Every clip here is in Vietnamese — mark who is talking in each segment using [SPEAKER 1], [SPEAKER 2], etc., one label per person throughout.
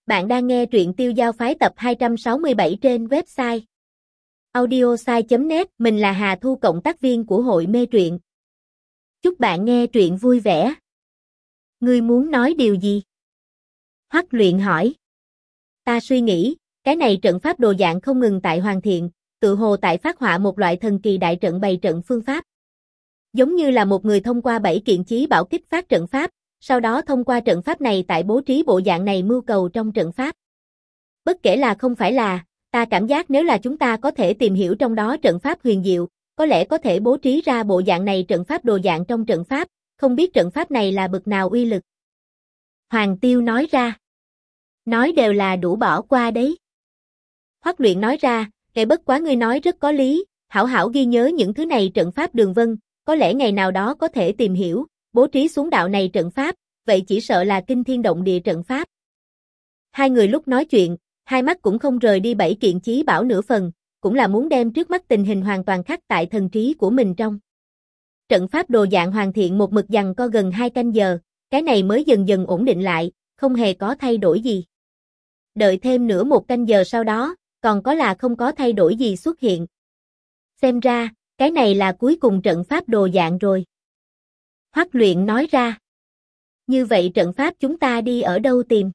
[SPEAKER 1] Bạn đang nghe truyện Tiêu Giao Phái tập 267 trên website audiosai.net. Mình là Hà Thu, cộng tác viên của hội mê truyện. Chúc bạn nghe truyện vui vẻ. Ngươi muốn nói điều gì? Hoắc Luyện hỏi. Ta suy nghĩ, cái này trận pháp đồ dạng không ngừng tại hoàn thiện, tự hồ tại phát họa một loại thần kỳ đại trận bày trận phương pháp. Giống như là một người thông qua 7 kiện chí bảo kích phát trận pháp, sau đó thông qua trận pháp này tại bố trí bộ dạng này mưu cầu trong trận pháp. Bất kể là không phải là, ta cảm giác nếu là chúng ta có thể tìm hiểu trong đó trận pháp huyền diệu, có lẽ có thể bố trí ra bộ dạng này trận pháp đồ dạng trong trận pháp, không biết trận pháp này là bậc nào uy lực. Hoàng Tiêu nói ra. Nói đều là đủ bỏ qua đấy. Hoắc Luyện nói ra, kể bất quá ngươi nói rất có lý, hảo hảo ghi nhớ những thứ này trận pháp đường vân, có lẽ ngày nào đó có thể tìm hiểu, bố trí xuống đạo này trận pháp, vậy chỉ sợ là kinh thiên động địa trận pháp. Hai người lúc nói chuyện, hai mắt cũng không rời đi 7 kiện chí bảo nửa phần, cũng là muốn đem trước mắt tình hình hoàn toàn khắc tại thần trí của mình trong. Trận pháp đồ dạng hoàn thiện một mực giằng co gần 2 canh giờ, cái này mới dần dần ổn định lại, không hề có thay đổi gì. Đợi thêm nữa 1 canh giờ sau đó, còn có là không có thay đổi gì xuất hiện. Xem ra, cái này là cuối cùng trận pháp đồ dạng rồi. Hoắc Luyện nói ra. Như vậy trận pháp chúng ta đi ở đâu tìm?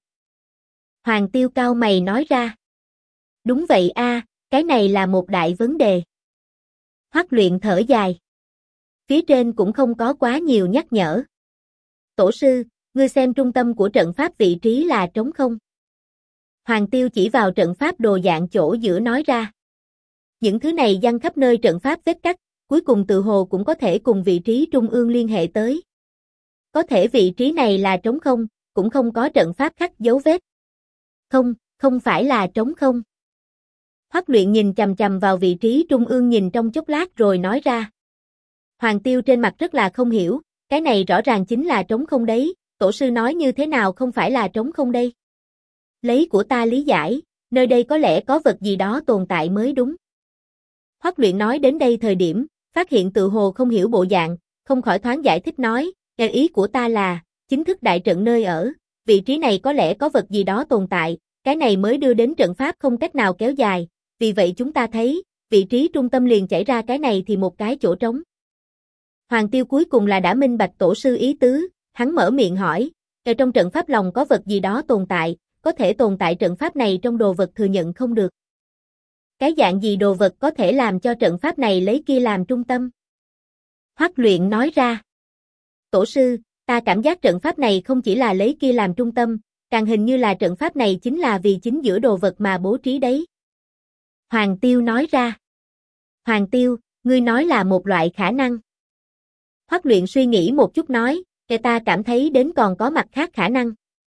[SPEAKER 1] Hoàng Tiêu cau mày nói ra. Đúng vậy a, cái này là một đại vấn đề. Hoắc Luyện thở dài. Phía trên cũng không có quá nhiều nhắc nhở. Tổ sư, ngươi xem trung tâm của trận pháp vị trí là trống không? Hoàng Tiêu chỉ vào trận pháp đồ dạng chỗ giữa nói ra. Những thứ này giăng khắp nơi trận pháp vết cắt, cuối cùng tự hồ cũng có thể cùng vị trí trung ương liên hệ tới. Có thể vị trí này là trống không, cũng không có trận pháp khắc dấu vết. Không, không phải là trống không. Hoắc Luyện nhìn chằm chằm vào vị trí trung ương nhìn trong chốc lát rồi nói ra. Hoàng Tiêu trên mặt rất là không hiểu, cái này rõ ràng chính là trống không đấy, tổ sư nói như thế nào không phải là trống không đây? Lấy của ta lý giải, nơi đây có lẽ có vật gì đó tồn tại mới đúng. Hoắc Luyện nói đến đây thời điểm, phát hiện tự hồ không hiểu bộ dạng, không khỏi thoáng giải thích nói, ý của ta là, chính thức đại trận nơi ở, vị trí này có lẽ có vật gì đó tồn tại, cái này mới đưa đến trận pháp không cách nào kéo dài, vì vậy chúng ta thấy, vị trí trung tâm liền chảy ra cái này thì một cái chỗ trống. Hoàng Tiêu cuối cùng là đã minh bạch tổ sư ý tứ, hắn mở miệng hỏi, ở trong trận pháp lòng có vật gì đó tồn tại, có thể tồn tại trận pháp này trong đồ vật thừa nhận không được. Cái dạng gì đồ vật có thể làm cho trận pháp này lấy kia làm trung tâm? Hoắc Luyện nói ra. Tổ sư, ta cảm giác trận pháp này không chỉ là lấy kia làm trung tâm, càng hình như là trận pháp này chính là vì chính giữa đồ vật mà bố trí đấy. Hoàng Tiêu nói ra. Hoàng Tiêu, ngươi nói là một loại khả năng. Hoắc Luyện suy nghĩ một chút nói, ta cảm thấy đến còn có mặt khác khả năng.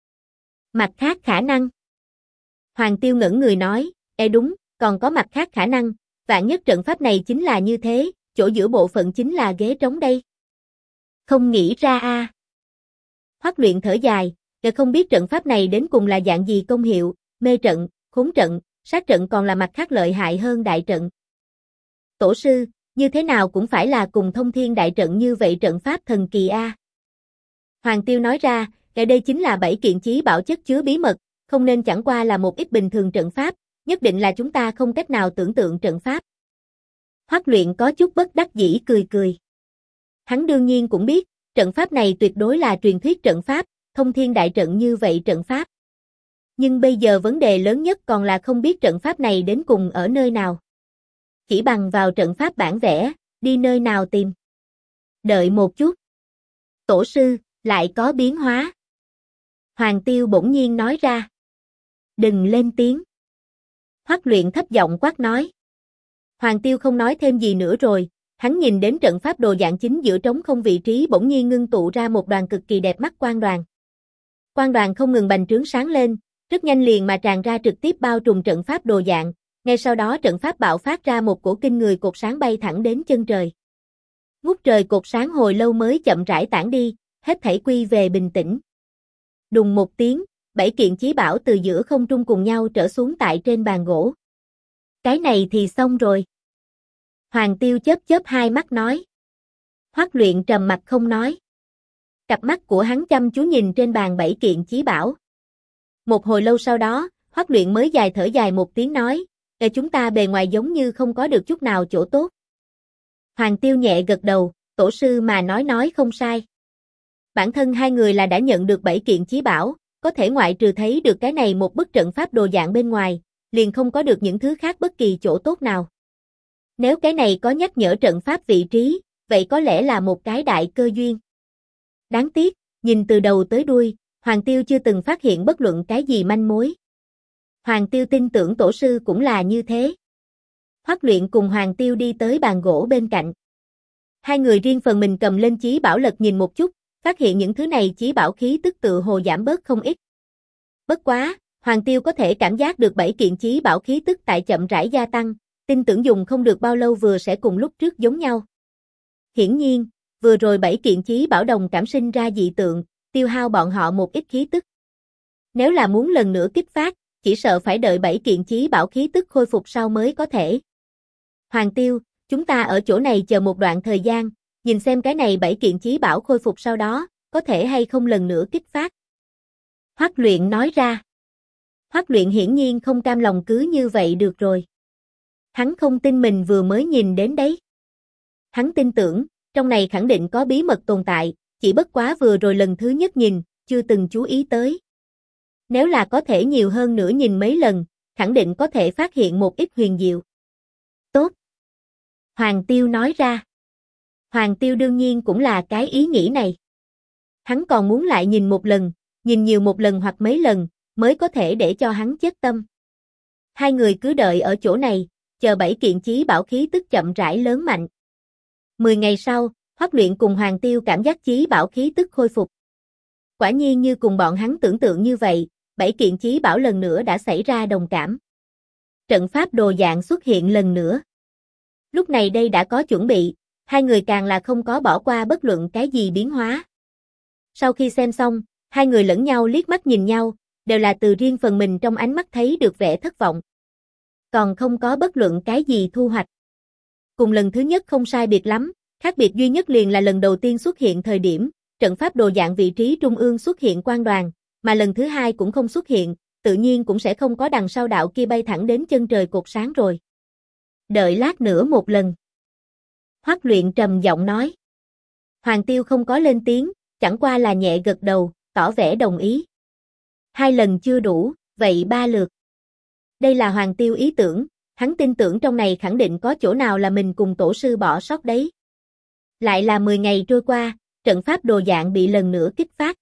[SPEAKER 1] Mặt khác khả năng? Hoàng Tiêu ngẩn người nói, đúng, còn có mặt khác khả năng, vạn nhất trận pháp này chính là như thế, chỗ giữa bộ phận chính là ghế trống đây. Không nghĩ ra a. Hoắc Luyện thở dài, không biết trận pháp này đến cùng là dạng gì công hiệu, mê trận, khốn trận, sát trận còn là mặt khác lợi hại hơn đại trận. Tổ sư, như thế nào cũng phải là cùng thông thiên đại trận như vậy trận pháp thần kỳ a. Hoàng Tiêu nói ra, đây chính là 7 kiện chí bảo chất chứa bí mật, không nên chẳng qua là một ít bình thường trận pháp, nhất định là chúng ta không cách nào tưởng tượng trận pháp. Hoắc Luyện có chút bất đắc dĩ cười cười. Hắn đương nhiên cũng biết, trận pháp này tuyệt đối là truyền thuyết trận pháp, thông thiên đại trận như vậy trận pháp. Nhưng bây giờ vấn đề lớn nhất còn là không biết trận pháp này đến cùng ở nơi nào. Chỉ bằng vào trận pháp bản vẽ, đi nơi nào tìm. Đợi một chút. Tổ sư, lại có biến hóa. Hoàng Tiêu bỗng nhiên nói ra. Đừng lên tiếng. Hoắc Luyện thấp giọng quát nói. Hoàng Tiêu không nói thêm gì nữa rồi, hắn nhìn đến trận pháp đồ dạng chính giữa trống không vị trí bỗng nhiên ngưng tụ ra một đoàn cực kỳ đẹp mắt quang đoàn. Quang đoàn không ngừng bành trướng sáng lên, rất nhanh liền mà tràn ra trực tiếp bao trùm trận pháp đồ dạng, ngay sau đó trận pháp bạo phát ra một cổ kinh người cột sáng bay thẳng đến chân trời. Ngút trời cột sáng hồi lâu mới chậm rãi tản đi, hết thảy quy về bình tĩnh. Đùng một tiếng, 7 kiện chí bảo từ giữa không trung cùng nhau trở xuống tại trên bàn gỗ. Cái này thì xong rồi. Hoàng Tiêu chớp chớp hai mắt nói. Hoắc Luyện trầm mặt không nói. Cặp mắt của hắn chăm chú nhìn trên bàn 7 kiện chí bảo. Một hồi lâu sau đó, Hoắc Luyện mới thở dài một tiếng nói, chúng ta bề ngoài giống như không có được chút nào chỗ tốt. Hoàng Tiêu nhẹ gật đầu, tổ sư mà nói không sai. Bản thân hai người là đã nhận được 7 kiện chí bảo, có thể ngoại trừ thấy được cái này một bức trận pháp đồ dạng bên ngoài, liền không có được những thứ khác bất kỳ chỗ tốt nào. Nếu cái này có nhắc nhở trận pháp vị trí, vậy có lẽ là một cái đại cơ duyên. Đáng tiếc, nhìn từ đầu tới đuôi, Hoàng Tiêu chưa từng phát hiện bất luận cái gì manh mối. Hoàng Tiêu tin tưởng tổ sư cũng là như thế. Hoắc Luyện cùng Hoàng Tiêu đi tới bàn gỗ bên cạnh. Hai người riêng phần mình cầm lên chí bảo lật nhìn một chút, phát hiện những thứ này chí bảo khí tức tự hồ giảm bớt không ít. Bất quá, Hoàng Tiêu có thể cảm giác được 7 kiện chí bảo khí tức tại chậm rãi gia tăng, tin tưởng dùng không được bao lâu vừa sẽ cùng lúc trước giống nhau. Hiển nhiên, vừa rồi 7 kiện chí bảo đồng cảm sinh ra dị tượng, tiêu hao bọn họ một ít khí tức. Nếu là muốn lần nữa kích phát, chỉ sợ phải đợi 7 kiện chí bảo khí tức khôi phục sau mới có thể. Hoàng Tiêu, chúng ta ở chỗ này chờ một đoạn thời gian, nhìn xem cái này 7 kiện chí bảo khôi phục sau đó, có thể hay không lần nữa kích phát. Hoắc Luyện nói ra. Hoắc Luyện hiển nhiên không cam lòng cứ như vậy được rồi. Hắn không tin mình vừa mới nhìn đến đấy. Hắn tin tưởng, trong này khẳng định có bí mật tồn tại, chỉ bất quá vừa rồi lần thứ nhất nhìn, chưa từng chú ý tới. Nếu là có thể nhiều hơn nữa nhìn mấy lần, khẳng định có thể phát hiện một ít huyền diệu. Tốt. Hoàng Tiêu nói ra. Hoàng Tiêu đương nhiên cũng là cái ý nghĩ này. Hắn còn muốn lại nhìn một lần, nhìn nhiều một lần hoặc mấy lần, mới có thể để cho hắn chết tâm. Hai người cứ đợi ở chỗ này, chờ 7 kiện chí bảo khí tức chậm rãi lớn mạnh. 10 ngày sau, Hoắc Luyện cùng Hoàng Tiêu cảm giác chí bảo khí tức khôi phục. Quả nhiên như cùng bọn hắn tưởng tượng như vậy, 7 kiện chí bảo lần nữa đã xảy ra đồng cảm. Trận pháp đồ dạng xuất hiện lần nữa. Lúc này đây đã có chuẩn bị, hai người càng là không có bỏ qua bất luận cái gì biến hóa. Sau khi xem xong, hai người lẫn nhau liếc mắt nhìn nhau, đều là từ riêng phần mình trong ánh mắt thấy được vẻ thất vọng. Còn không có bất luận cái gì thu hoạch. Cùng lần thứ nhất không sai biệt lắm, khác biệt duy nhất liền là lần đầu tiên xuất hiện thời điểm, trận pháp đồ dạng vị trí trung ương xuất hiện quang đoàn, mà lần thứ hai cũng không xuất hiện, tự nhiên cũng sẽ không có đằng sau đạo kia bay thẳng đến chân trời cột sáng rồi. Đợi lát nữa một lần. Hoắc Luyện trầm giọng nói. Hoàng Tiêu không có lên tiếng, chẳng qua là nhẹ gật đầu, tỏ vẻ đồng ý. 2 lần chưa đủ, vậy 3 lượt. Đây là Hoàng Tiêu ý tưởng, hắn tin tưởng trong này khẳng định có chỗ nào là mình cùng tổ sư bỏ sót đấy. Lại là 10 ngày trôi qua, trận pháp đồ dạng bị lần nữa kích phát.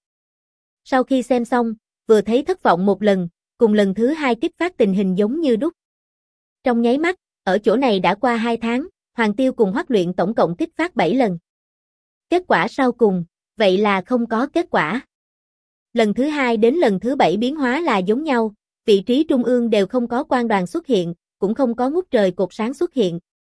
[SPEAKER 1] Sau khi xem xong, vừa thấy thất vọng một lần, cùng lần thứ hai kích phát tình hình giống như đúc. Trong nháy mắt, ở chỗ này đã qua 2 tháng, Hoàng Tiêu cùng Hoắc Luyện tổng cộng kích phát 7 lần. Kết quả sau cùng, vậy là không có kết quả. Lần thứ 2 đến lần thứ 7 biến hóa là giống nhau, vị trí trung ương đều không có quang đoàn xuất hiện, cũng không có ngút trời cột sáng xuất hiện.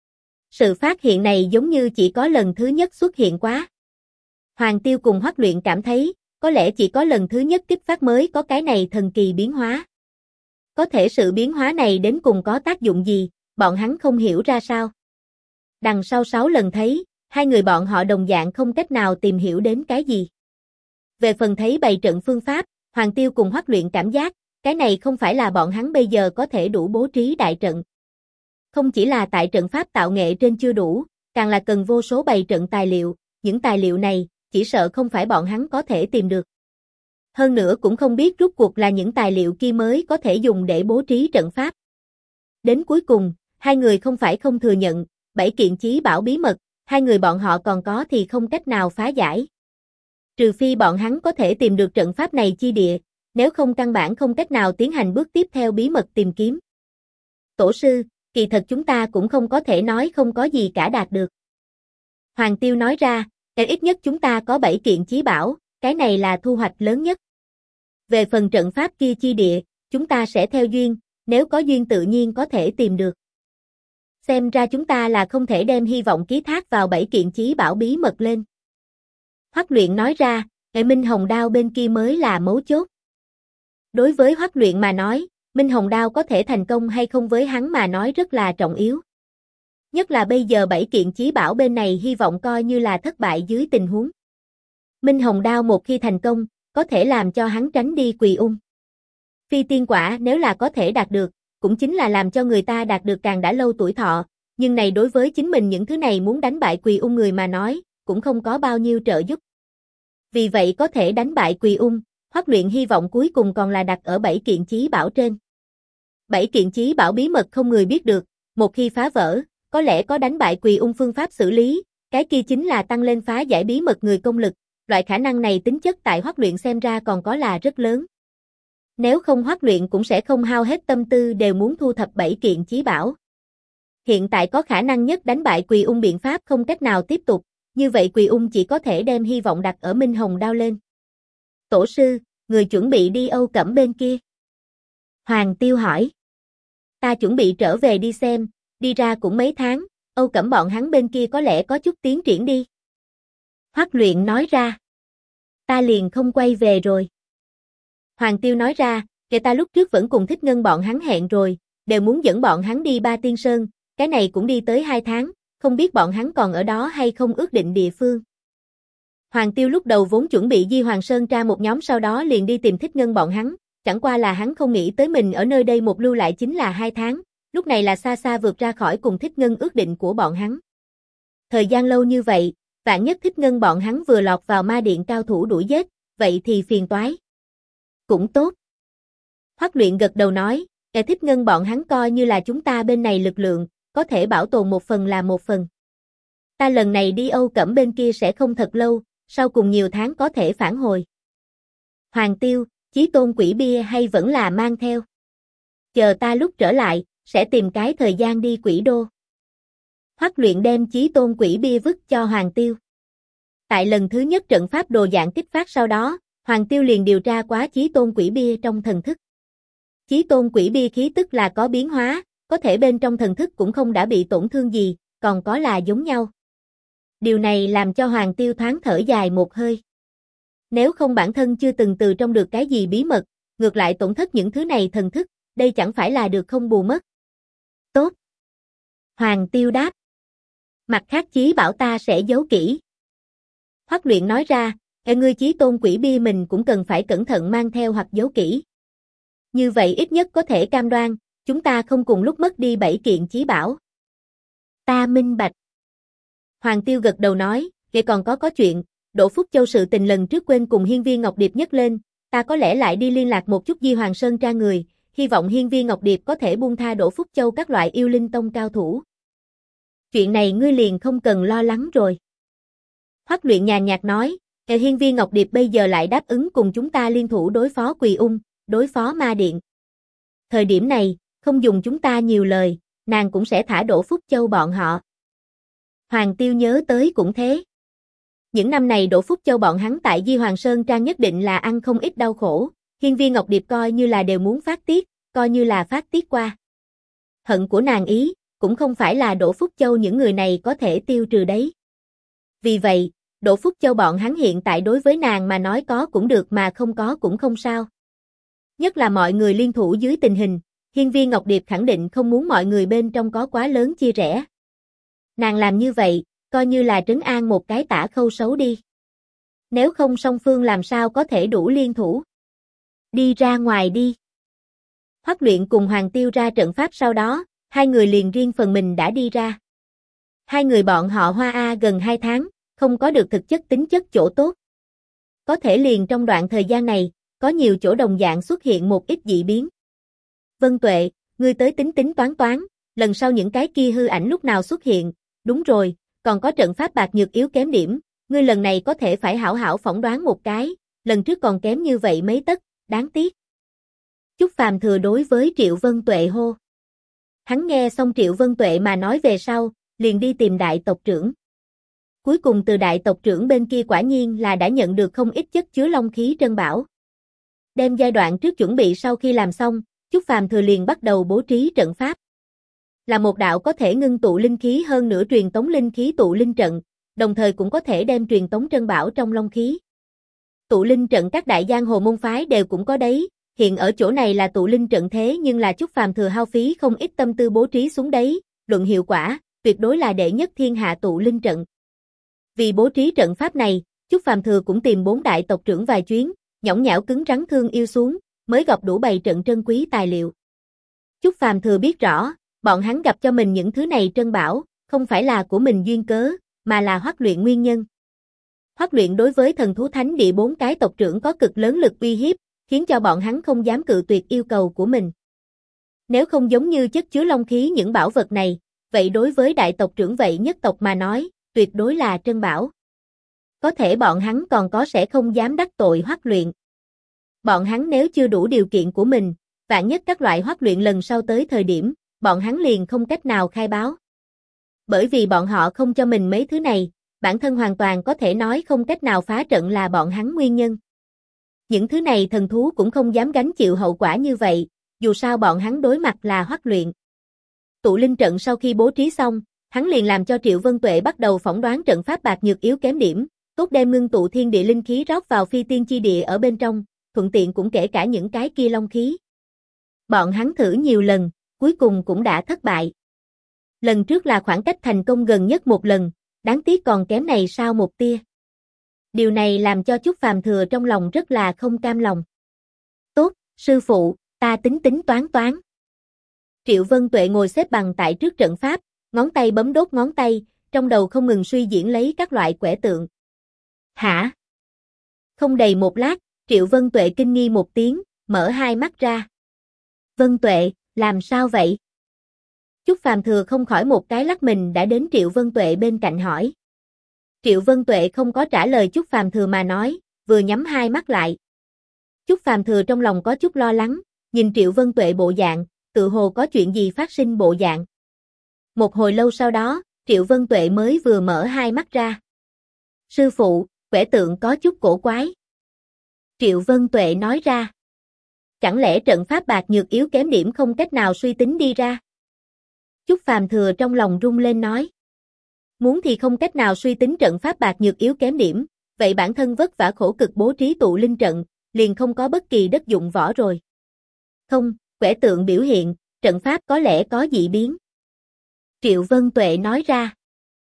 [SPEAKER 1] Sự phát hiện này giống như chỉ có lần thứ nhất xuất hiện quá. Hoàng Tiêu cùng Hoắc Luyện cảm thấy, có lẽ chỉ có lần thứ nhất kích phát mới có cái này thần kỳ biến hóa. Có thể sự biến hóa này đến cùng có tác dụng gì, bọn hắn không hiểu ra sao. Đằng sau 6 lần thấy, hai người bọn họ đồng dạng không cách nào tìm hiểu đến cái gì. Về phần thấy bày trận phương pháp, Hoàng Tiêu cùng Hoắc Luyện cảm giác, cái này không phải là bọn hắn bây giờ có thể đủ bố trí đại trận. Không chỉ là tại trận pháp tạo nghệ trên chưa đủ, càng là cần vô số bày trận tài liệu, những tài liệu này, chỉ sợ không phải bọn hắn có thể tìm được. Hơn nữa cũng không biết rốt cuộc là những tài liệu kia mới có thể dùng để bố trí trận pháp. Đến cuối cùng, hai người không phải không thừa nhận, 7 kiện chí bảo bí mật, hai người bọn họ còn có thì không cách nào phá giải. Trừ phi bọn hắn có thể tìm được trận pháp này chi địa, nếu không căn bản không cách nào tiến hành bước tiếp theo bí mật tìm kiếm. Tổ sư, kỳ thật chúng ta cũng không có thể nói không có gì cả đạt được. Hoàng Tiêu nói ra, ít nhất chúng ta có 7 kiện chí bảo, cái này là thu hoạch lớn nhất. Về phần trận pháp kia chi địa, chúng ta sẽ theo duyên, nếu có duyên tự nhiên có thể tìm được. Xem ra chúng ta là không thể đem hy vọng ký thác vào 7 kiện chí bảo bí mật lên. Hoắc Luyện nói ra, Minh Hồng Đao bên kia mới là mấu chốt. Đối với Hoắc Luyện mà nói, Minh Hồng Đao có thể thành công hay không với hắn mà nói rất là trọng yếu. Nhất là bây giờ 7 kiện chí bảo bên này hy vọng coi như là thất bại dưới tình huống. Minh Hồng Đao một khi thành công, có thể làm cho hắn tránh đi Quỳ Ung. Phi tiên quả nếu là có thể đạt được, cũng chính là làm cho người ta đạt được càng đã lâu tuổi thọ, nhưng này đối với chính mình những thứ này muốn đánh bại Quỳ Ung người mà nói, cũng không có bao nhiêu trợ giúp. Vì vậy có thể đánh bại Quỳ Ung, Hoắc Luyện hy vọng cuối cùng còn là đặt ở 7 kiện chí bảo trên. 7 kiện chí bảo bí mật không người biết được, một khi phá vỡ, có lẽ có đánh bại Quỳ Ung phương pháp xử lý, cái kia chính là tăng lên phá giải bí mật người công lực, loại khả năng này tính chất tại Hoắc Luyện xem ra còn có là rất lớn. Nếu không Hoắc Luyện cũng sẽ không hao hết tâm tư đều muốn thu thập 7 kiện chí bảo. Hiện tại có khả năng nhất đánh bại Quỳ Ung biện pháp không cách nào tiếp tục, như vậy Quỳ Ung chỉ có thể đem hy vọng đặt ở Minh Hồng đao lên. Tổ sư, người chuẩn bị đi Âu Cẩm bên kia. Hoàng Tiêu hỏi. Ta chuẩn bị trở về đi xem, đi ra cũng mấy tháng, Âu Cẩm bọn hắn bên kia có lẽ có chút tiến triển đi. Hoắc Luyện nói ra. Ta liền không quay về rồi. Hoàng Tiêu nói ra, kể ta lúc trước vẫn cùng Thích Ngân bọn hắn hẹn rồi, đều muốn dẫn bọn hắn đi Ba Tiên Sơn, cái này cũng đi tới 2 tháng, không biết bọn hắn còn ở đó hay không ước định địa phương. Hoàng Tiêu lúc đầu vốn chuẩn bị Di Hoàng Sơn tra một nhóm sau đó liền đi tìm Thích Ngân bọn hắn, chẳng qua là hắn không nghĩ tới mình ở nơi đây một lưu lại chính là 2 tháng, lúc này là xa xa vượt ra khỏi cùng Thích Ngân ước định của bọn hắn. Thời gian lâu như vậy, vạn nhất Thích Ngân bọn hắn vừa lọt vào ma điện cao thủ đuổi giết, vậy thì phiền toái. Cũng tốt. Hoắc Luyện gật đầu nói, Thích Ngân bọn hắn coi như là chúng ta bên này lực lượng, có thể bảo tồn một phần là một phần. Ta lần này đi Âu Cẩm bên kia sẽ không thật lâu, sau cùng nhiều tháng có thể phản hồi. Hoàng Tiêu, Chí Tôn quỷ bia hay vẫn là mang theo? Chờ ta lúc trở lại, sẽ tìm cái thời gian đi Quỷ Đô. Hoắc Luyện đem Chí Tôn quỷ bia vứt cho Hoàng Tiêu. Tại lần thứ nhất trận pháp đồ dạng kích phát sau đó, Hoàng Tiêu liền điều tra quá Chí Tôn quỷ bia trong thần thức. Chí Tôn quỷ bia khí tức là có biến hóa, có thể bên trong thần thức cũng không đã bị tổn thương gì, còn có là giống nhau. Điều này làm cho Hoàng Tiêu thoáng thở dài một hơi. Nếu không bản thân chưa từng từ trong được cái gì bí mật, ngược lại tổn thất những thứ này thần thức, đây chẳng phải là được không bù mất. Tốt. Hoàng Tiêu đáp. Mặt khác chí bảo ta sẽ giấu kỹ. Hoắc Luyện nói ra, ngươi Chí Tôn quỷ bia mình cũng cần phải cẩn thận mang theo hoặc giấu kỹ. Như vậy ít nhất có thể cam đoan, chúng ta không cùng lúc mất đi 7 kiện chí bảo. Ta minh bạch. Hoàng Tiêu gật đầu nói, vậy còn có chuyện, Đỗ Phúc Châu sự tình lần trước quên cùng Hiên Viên Ngọc Điệp nhắc lên, ta có lẽ lại đi liên lạc một chút Di Hoàng Sơn tra người, hy vọng Hiên Viên Ngọc Điệp có thể buông tha Đỗ Phúc Châu các loại yêu linh tông cao thủ. Chuyện này ngươi liền không cần lo lắng rồi. Hoắc Luyện nhàn nhạt nói, Hiên Viên Ngọc Điệp bây giờ lại đáp ứng cùng chúng ta liên thủ đối phó Quỳ Ung, đối phó ma điện. Thời điểm này, không dùng chúng ta nhiều lời, nàng cũng sẽ thả Đỗ Phúc Châu bọn họ. Hoàng Tiêu nhớ tới cũng thế. Những năm này Đỗ Phúc Châu bọn hắn tại Di Hoàng Sơn Trang nhất định là ăn không ít đau khổ, Hiên Viên Ngọc Điệp coi như là đều muốn phát tiết, coi như là phát tiết qua. Hận của nàng ý, cũng không phải là Đỗ Phúc Châu những người này có thể tiêu trừ đấy. Vì vậy, Đỗ Phúc Châu bọn hắn hiện tại đối với nàng mà nói có cũng được mà không có cũng không sao. Nhất là mọi người liên thủ dưới tình hình, Hiên Viên Ngọc Điệp khẳng định không muốn mọi người bên trong có quá lớn chia rẽ. Nàng làm như vậy, coi như là trấn an một cái Tả Khâu xấu đi. Nếu không song phương làm sao có thể đủ liên thủ. Đi ra ngoài đi. Hoắc Luyện cùng Hoàng Tiêu ra trận pháp sau đó, hai người liền riêng phần mình đã đi ra. Hai người bọn họ Hoa A gần 2 tháng, không có được thực chất tính chất chỗ tốt. Có thể liền trong đoạn thời gian này, có nhiều chỗ đồng dạng xuất hiện một ít dị biến. Vân Tuệ, ngươi tới tính tính toán toán, lần sau những cái kia hư ảnh lúc nào xuất hiện, đúng rồi, còn có trận pháp bạc nhược yếu kém điểm, ngươi lần này có thể phải hảo hảo phỏng đoán một cái, lần trước còn kém như vậy mấy tấc, đáng tiếc. Chúc Phàm Thừa đối với Triệu Vân Tuệ hô. Hắn nghe xong Triệu Vân Tuệ mà nói về sau, liền đi tìm đại tộc trưởng. Cuối cùng từ đại tộc trưởng bên kia quả nhiên là đã nhận được không ít chất chứa long khí trân bảo. Đem giai đoạn trước chuẩn bị sau khi làm xong, Chúc Phàm Thừa liền bắt đầu bố trí trận pháp. Là một đạo có thể ngưng tụ linh khí hơn nữa truyền tống linh khí tụ linh trận, đồng thời cũng có thể đem truyền tống trân bảo trong long khí. Tụ linh trận các đại giang hồ môn phái đều cũng có đấy, hiện ở chỗ này là tụ linh trận thế nhưng là Chúc Phàm Thừa hao phí không ít tâm tư bố trí xuống đấy, luận hiệu quả, tuyệt đối là đệ nhất thiên hạ tụ linh trận. Vì bố trí trận pháp này, Chúc Phàm Thừa cũng tìm 4 đại tộc trưởng vài chuyến, nhõng nhẽo cứng rắn thương yêu xuống, mới gặp đủ bày trận trân quý tài liệu. Chúc Phàm Thừa biết rõ, bọn hắn gặp cho mình những thứ này trân bảo, không phải là của mình duyên cớ, mà là Hoắc Luyện nguyên nhân. Hoắc Luyện đối với thần thú thánh địa 4 cái tộc trưởng có cực lớn lực uy hiếp, khiến cho bọn hắn không dám cự tuyệt yêu cầu của mình. Nếu không giống như chất chứa long khí những bảo vật này, vậy đối với đại tộc trưởng vậy nhất tộc mà nói, tuyệt đối là trân bảo. Có thể bọn hắn còn có sẽ không dám đắc tội Hoắc Luyện. Bọn hắn nếu chưa đủ điều kiện của mình, vạn nhất các loại Hoắc Luyện lần sau tới thời điểm, bọn hắn liền không cách nào khai báo. Bởi vì bọn họ không cho mình mấy thứ này, bản thân hoàn toàn có thể nói không cách nào phá trận là bọn hắn nguyên nhân. Những thứ này thần thú cũng không dám gánh chịu hậu quả như vậy, dù sao bọn hắn đối mặt là Hoắc Luyện. Tụ linh trận sau khi bố trí xong, hắn liền làm cho Triệu Vân Tuệ bắt đầu phỏng đoán trận pháp bạc nhược yếu kém điểm, tốt đem ngưng tụ thiên địa linh khí rót vào phi tiên chi địa ở bên trong, thuận tiện cũng kể cả những cái kia long khí. Bọn hắn thử nhiều lần, cuối cùng cũng đã thất bại. Lần trước là khoảng cách thành công gần nhất một lần, đáng tiếc còn kém này sao một tia. Điều này làm cho Chúc Phàm Thừa trong lòng rất là không cam lòng. Tốt, sư phụ, ta tính tính toán toán. Triệu Vân Tuệ ngồi xếp bằng tại trước trận pháp, ngón tay bấm đốt ngón tay, trong đầu không ngừng suy diễn lấy các loại quẻ tượng. Hả? Không đầy một lát, Triệu Vân Tuệ kinh nghi một tiếng, mở hai mắt ra. Vân Tuệ, làm sao vậy? Chúc Phàm Thừa không khỏi một cái lắc mình đã đến Triệu Vân Tuệ bên cạnh hỏi. Triệu Vân Tuệ không có trả lời Chúc Phàm Thừa mà nói, vừa nhắm hai mắt lại. Chúc Phàm Thừa trong lòng có chút lo lắng, nhìn Triệu Vân Tuệ bộ dạng, tự hồ có chuyện gì phát sinh bộ dạng. Một hồi lâu sau đó, Triệu Vân Tuệ mới vừa mở hai mắt ra. Sư phụ, quẻ tượng có chút cổ quái. Triệu Vân Tuệ nói ra. Chẳng lẽ trận pháp bạc nhược yếu kém điểm không cách nào suy tính đi ra? Chúc Phàm Thừa trong lòng rung lên nói. Muốn thì không cách nào suy tính trận pháp bạc nhược yếu kém điểm, vậy bản thân vất vả khổ cực bố trí tụ linh trận, liền không có bất kỳ đất dụng võ rồi. Không, quẻ tượng biểu hiện, trận pháp có lẽ có dị biến. Triệu Vân Tuệ nói ra.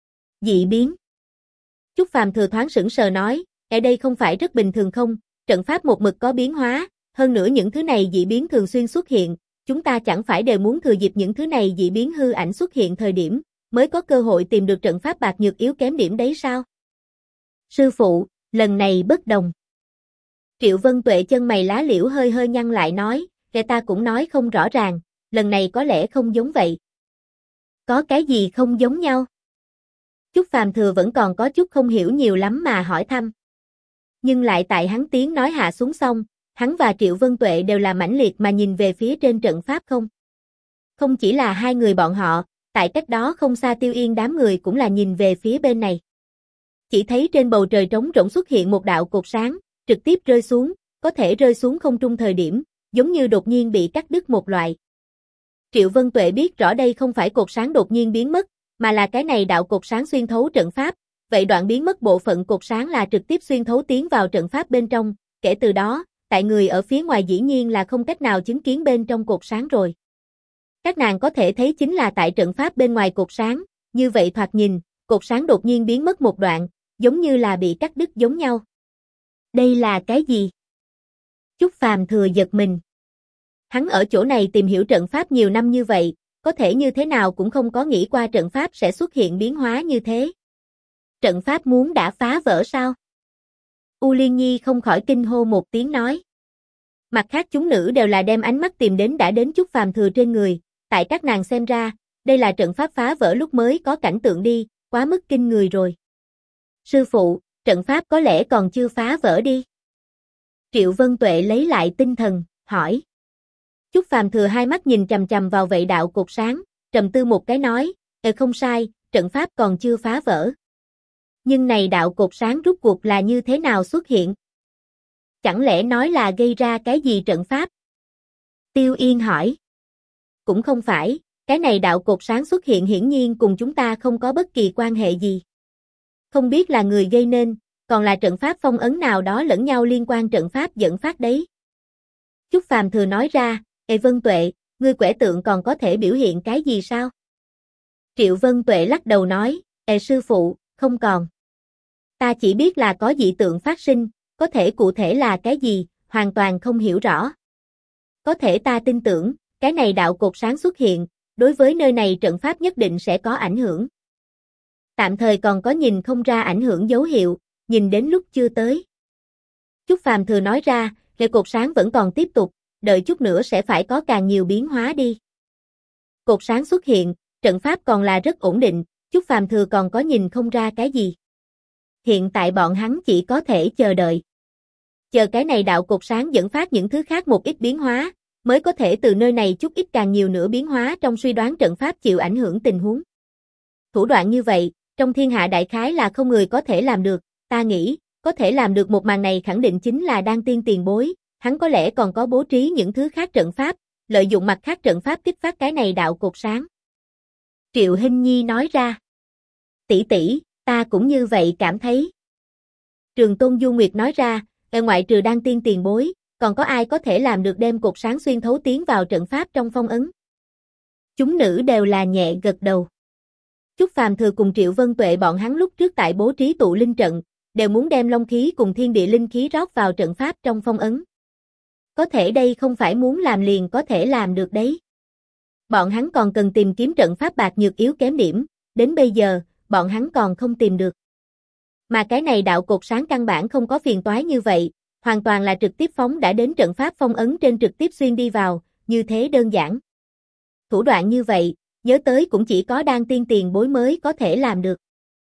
[SPEAKER 1] Dị biến. Chúc Phàm Thừa thoáng sững sờ nói, ở đây không phải rất bình thường không, trận pháp một mực có biến hóa, hơn nữa những thứ này dị biến thường xuyên xuất hiện, chúng ta chẳng phải đều muốn thừa dịp những thứ này dị biến hư ảnh xuất hiện thời điểm, mới có cơ hội tìm được trận pháp bạc nhược yếu kém điểm đấy sao? Sư phụ, lần này bất đồng. Triệu Vân Tuệ chân mày lá liễu hơi hơi nhăn lại nói, kẻ ta cũng nói không rõ ràng, lần này có lẽ không giống vậy. Có cái gì không giống nhau? Chúc Phàm Thừa vẫn còn có chút không hiểu nhiều lắm mà hỏi thăm. Nhưng lại tại hắn tiếng nói hạ xuống xong, hắn và Triệu Vân Tuệ đều là mãnh liệt mà nhìn về phía trên trận pháp không. Không chỉ là hai người bọn họ, tại cách đó không xa Tiêu Yên đám người cũng là nhìn về phía bên này. Chỉ thấy trên bầu trời trống rỗng xuất hiện một đạo cột sáng, trực tiếp rơi xuống, có thể rơi xuống không trung thời điểm, giống như đột nhiên bị cắt đứt một loại. Triệu Vân Tuệ biết rõ đây không phải cột sáng đột nhiên biến mất, mà là cái này đạo cột sáng xuyên thấu trận pháp, vậy đoạn biến mất bộ phận cột sáng là trực tiếp xuyên thấu tiến vào trận pháp bên trong, kể từ đó, tại người ở phía ngoài dĩ nhiên là không cách nào chứng kiến bên trong cột sáng rồi. Các nàng có thể thấy chính là tại trận pháp bên ngoài cột sáng, như vậy thoạt nhìn, cột sáng đột nhiên biến mất một đoạn, giống như là bị cắt đứt giống nhau. Đây là cái gì? Chúc Phàm Thừa giật mình. Hắn ở chỗ này tìm hiểu trận pháp nhiều năm như vậy, có thể như thế nào cũng không có nghĩ qua trận pháp sẽ xuất hiện biến hóa như thế. Trận pháp muốn đã phá vỡ sao? U Liên Nhi không khỏi kinh hô một tiếng nói. Mặt khác chúng nữ đều là đem ánh mắt tìm đến đã đến Chúc Phàm Thừa trên người, tại các nàng xem ra, đây là trận pháp phá vỡ lúc mới có cảnh tượng đi, quá mức kinh người rồi. Sư phụ, trận pháp có lẽ còn chưa phá vỡ đi. Triệu Vân Tuệ lấy lại tinh thần, hỏi. Chúc Phàm Thừa hai mắt nhìn chằm chằm vào vậy đạo cột sáng, trầm tư một cái nói, không sai, trận pháp còn chưa phá vỡ. Nhưng này đạo cột sáng rút cuộc là như thế nào xuất hiện? Chẳng lẽ nói là gây ra cái gì trận pháp? Tiêu Yên hỏi. Cũng không phải, cái này đạo cột sáng xuất hiện hiển nhiên cùng chúng ta không có bất kỳ quan hệ gì. Không biết là người gây nên, còn là trận pháp phong ấn nào đó lẫn nhau liên quan trận pháp dẫn phát đấy. Chúc Phàm Thừa nói ra, Vân Tuệ, ngươi quẻ tượng còn có thể biểu hiện cái gì sao? Triệu Vân Tuệ lắc đầu nói, sư phụ, không còn. Ta chỉ biết là có dị tượng phát sinh, có thể cụ thể là cái gì, hoàn toàn không hiểu rõ. có thể ta tin tưởng, cái này đạo cột sáng xuất hiện, đối với nơi này trận pháp nhất định sẽ có ảnh hưởng. Tạm thời còn có nhìn không ra ảnh hưởng dấu hiệu, nhìn đến lúc chưa tới. Chúc Phàm Thừa nói ra, hệ cột sáng vẫn còn tiếp tục, đợi chút nữa sẽ phải có càng nhiều biến hóa đi. Cột sáng xuất hiện, trận pháp còn là rất ổn định, Chúc Phàm Thừa còn có nhìn không ra cái gì. Hiện tại bọn hắn chỉ có thể chờ đợi. Chờ cái này đạo cột sáng dẫn phát những thứ khác một ít biến hóa, mới có thể từ nơi này chút ít càng nhiều nữa biến hóa trong suy đoán trận pháp chịu ảnh hưởng tình huống. Thủ đoạn như vậy, trong thiên hạ đại khái là không người có thể làm được, ta nghĩ, có thể làm được một màn này khẳng định chính là Đan Tiên tiền bối, hắn có lẽ còn có bố trí những thứ khác trận pháp, lợi dụng mặt khác trận pháp kích phát cái này đạo cột sáng. Triệu Hinh Nhi nói ra. Tỷ tỷ, ta cũng như vậy cảm thấy. Trường Tôn Du Nguyệt nói ra, ngoại trừ Đan Tiên tiền bối, còn có ai có thể làm được đem cột sáng xuyên thấu tiến vào trận pháp trong phong ấn? Chúng nữ đều là nhẹ gật đầu. Chúc Phàm Thừa cùng Triệu Vân Tuệ bọn hắn lúc trước tại bố trí tụ linh trận, đều muốn đem long khí cùng thiên địa linh khí rót vào trận pháp trong phong ấn. Có thể đây không phải muốn làm liền có thể làm được đấy. Bọn hắn còn cần tìm kiếm trận pháp bạc nhược yếu kém điểm, đến bây giờ, bọn hắn còn không tìm được. Mà cái này đạo cột sáng căn bản không có phiền toái như vậy, hoàn toàn là trực tiếp phóng đã đến trận pháp phong ấn trên trực tiếp xuyên đi vào, như thế đơn giản. Thủ đoạn như vậy, nhớ tới cũng chỉ có Đan Tiên tiền bối mới có thể làm được.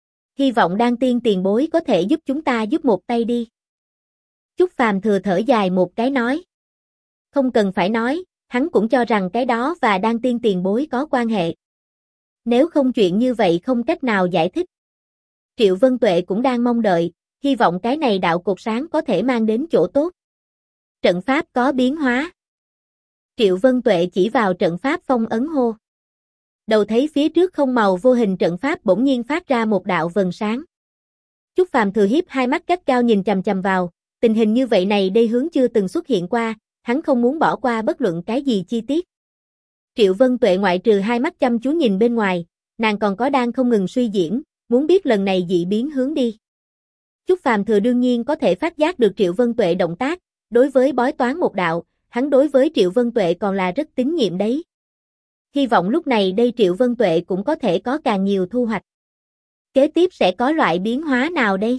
[SPEAKER 1] Hy vọng Đan Tiên tiền bối có thể giúp chúng ta giúp một tay đi. Chúc Phàm Thừa thở dài một cái nói. Không cần phải nói, hắn cũng cho rằng cái đó và Đan Tiên tiền bối có quan hệ. Nếu không chuyện như vậy không cách nào giải thích. Triệu Vân Tuệ cũng đang mong đợi, hy vọng cái này đạo cột sáng có thể mang đến chỗ tốt. Trận pháp có biến hóa. Triệu Vân Tuệ chỉ vào trận pháp phong ấn hô. Đầu thấy phía trước không màu vô hình trận pháp bỗng nhiên phát ra một đạo vầng sáng. Chúc Phàm Thừa hiếp hai mắt gắt cao nhìn chằm chằm vào, tình hình như vậy này đây hướng chưa từng xuất hiện qua, hắn không muốn bỏ qua bất luận cái gì chi tiết. Triệu Vân Tuệ ngoại trừ hai mắt chăm chú nhìn bên ngoài, nàng còn có đang không ngừng suy diễn, muốn biết lần này dị biến hướng đi. Chúc Phàm Thừa đương nhiên có thể phát giác được Triệu Vân Tuệ động tác, đối với bói toán một đạo, hắn đối với Triệu Vân Tuệ còn là rất tín nhiệm đấy. Hy vọng lúc này đây Triệu Vân Tuệ cũng có thể có càng nhiều thu hoạch. Kế tiếp sẽ có loại biến hóa nào đây?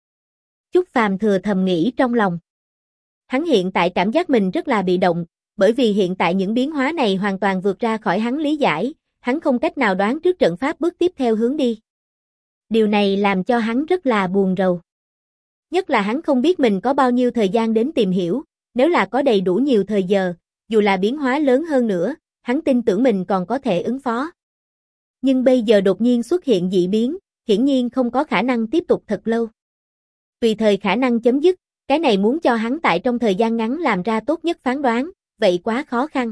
[SPEAKER 1] Chúc Phàm Thừa thầm nghĩ trong lòng. Hắn hiện tại cảm giác mình rất là bị động, bởi vì hiện tại những biến hóa này hoàn toàn vượt ra khỏi hắn lý giải, hắn không cách nào đoán trước trận pháp bước tiếp theo hướng đi. Điều này làm cho hắn rất là buồn rầu. Nhất là hắn không biết mình có bao nhiêu thời gian đến tìm hiểu, nếu là có đầy đủ nhiều thời giờ, dù là biến hóa lớn hơn nữa, hắn tin tưởng mình còn có thể ứng phó. Nhưng bây giờ đột nhiên xuất hiện dị biến, hiển nhiên không có khả năng tiếp tục thật lâu. Tùy thời khả năng chấm dứt, cái này muốn cho hắn tại trong thời gian ngắn làm ra tốt nhất phán đoán, vậy quá khó khăn.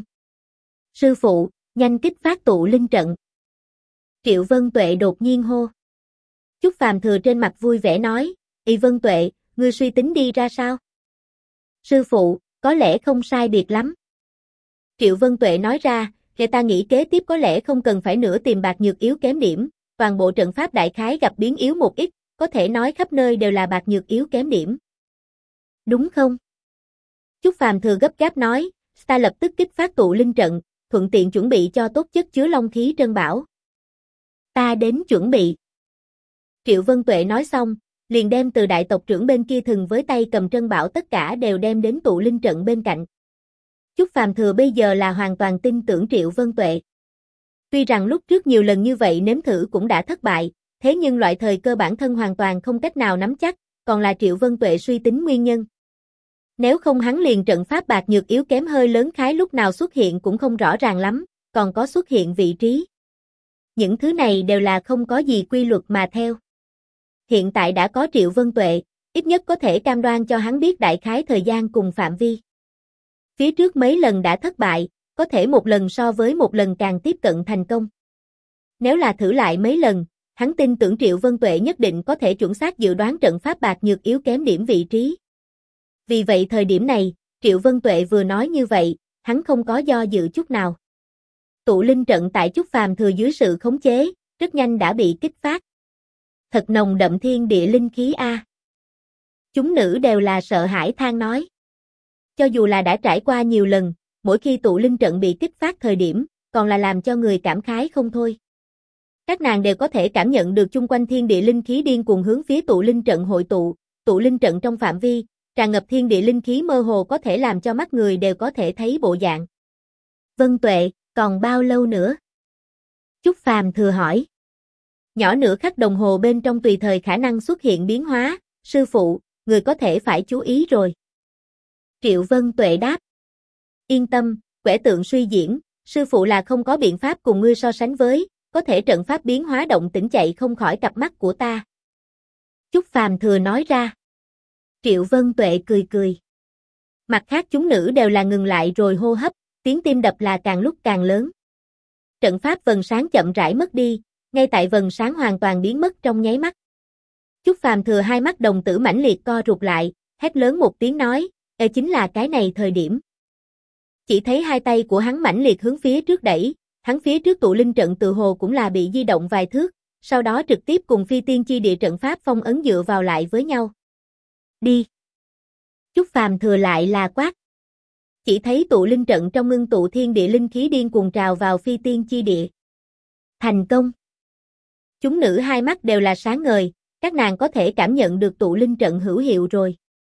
[SPEAKER 1] Sư phụ, nhanh kích phát tụ linh trận. Triệu Vân Tuệ đột nhiên hô. Chúc Phàm Thừa trên mặt vui vẻ nói, Y Vân Tuệ, ngươi suy tính đi ra sao? Sư phụ, có lẽ không sai biệt lắm. Triệu Vân Tuệ nói ra, kể ta nghĩ kế tiếp có lẽ không cần phải nữa tìm bạc nhược yếu kém điểm, toàn bộ trận pháp đại khái gặp biến yếu một ít, có thể nói khắp nơi đều là bạc nhược yếu kém điểm. Đúng không? Chúc Phàm Thừa gấp gáp nói, ta lập tức kích phát tụ linh trận, thuận tiện chuẩn bị cho tốt chất chứa long khí trân bảo. Ta đến chuẩn bị. Triệu Vân Tuệ nói xong, liền đem từ đại tộc trưởng bên kia thừng với tay cầm trân bảo tất cả đều đem đến tụ linh trận bên cạnh. Chúc Phàm Thừa bây giờ là hoàn toàn tin tưởng Triệu Vân Tuệ. Tuy rằng lúc trước nhiều lần như vậy nếm thử cũng đã thất bại, thế nhưng loại thời cơ bản thân hoàn toàn không cách nào nắm chắc, còn là Triệu Vân Tuệ suy tính nguyên nhân. Nếu không hắn liền trận pháp bạc nhược yếu kém hơi lớn khái lúc nào xuất hiện cũng không rõ ràng lắm, còn có xuất hiện vị trí. Những thứ này đều là không có gì quy luật mà theo. Hiện tại đã có Triệu Vân Tuệ, ít nhất có thể cam đoan cho hắn biết đại khái thời gian cùng phạm vi. Phía trước mấy lần đã thất bại, có thể một lần so với một lần càng tiếp cận thành công. Nếu là thử lại mấy lần, hắn tin tưởng Triệu Vân Tuệ nhất định có thể chuẩn xác dự đoán trận pháp bạc nhược yếu kém điểm vị trí. Vì vậy thời điểm này, Triệu Vân Tuệ vừa nói như vậy, hắn không có do dự chút nào. Tụ linh trận tại Chúc Phàm Thừa dưới sự khống chế, rất nhanh đã bị kích phát. Thật nồng đậm thiên địa linh khí a. Chúng nữ đều là sợ hãi than nói. Cho dù là đã trải qua nhiều lần, mỗi khi tụ linh trận bị kích phát thời điểm, còn là làm cho người cảm khái không thôi. Các nàng đều có thể cảm nhận được chung quanh thiên địa linh khí điên cuồng hướng phía tụ linh trận hội tụ linh trận trong phạm vi, tràn ngập thiên địa linh khí mơ hồ có thể làm cho mắt người đều có thể thấy bộ dạng. Vân Tuệ, còn bao lâu nữa? Chúc Phàm thừa hỏi. Nhỏ nửa khắc đồng hồ bên trong tùy thời khả năng xuất hiện biến hóa, sư phụ, người có thể phải chú ý rồi. Triệu Vân Tuệ đáp. Yên tâm, quẻ tượng suy diễn, sư phụ là không có biện pháp cùng ngươi so sánh với, có thể trận pháp biến hóa động tĩnh chạy không khỏi cặp mắt của ta. Chúc Phàm thừa nói ra. Triệu Vân Tuệ cười cười. Mặt khác chúng nữ đều là ngừng lại rồi hô hấp, tiếng tim đập là càng lúc càng lớn. Trận pháp vầng sáng chậm rãi mất đi, ngay tại vầng sáng hoàn toàn biến mất trong nháy mắt. Chúc Phàm thừa hai mắt đồng tử mãnh liệt co rụt lại, hét lớn một tiếng nói, chính là cái này thời điểm. Chỉ thấy hai tay của hắn mãnh liệt hướng phía trước đẩy, hắn phía trước tụ linh trận tự hồ cũng là bị di động vài thước, sau đó trực tiếp cùng phi tiên chi địa trận pháp phong ấn dựa vào lại với nhau. Đi. Chúc Phàm thừa lại là quát. Chỉ thấy tụ linh trận trong ngưng tụ thiên địa linh khí điên cuồng trào vào phi tiên chi địa. Thành công. Chúng nữ hai mắt đều là sáng ngời, các nàng có thể cảm nhận được tụ linh trận hữu hiệu rồi.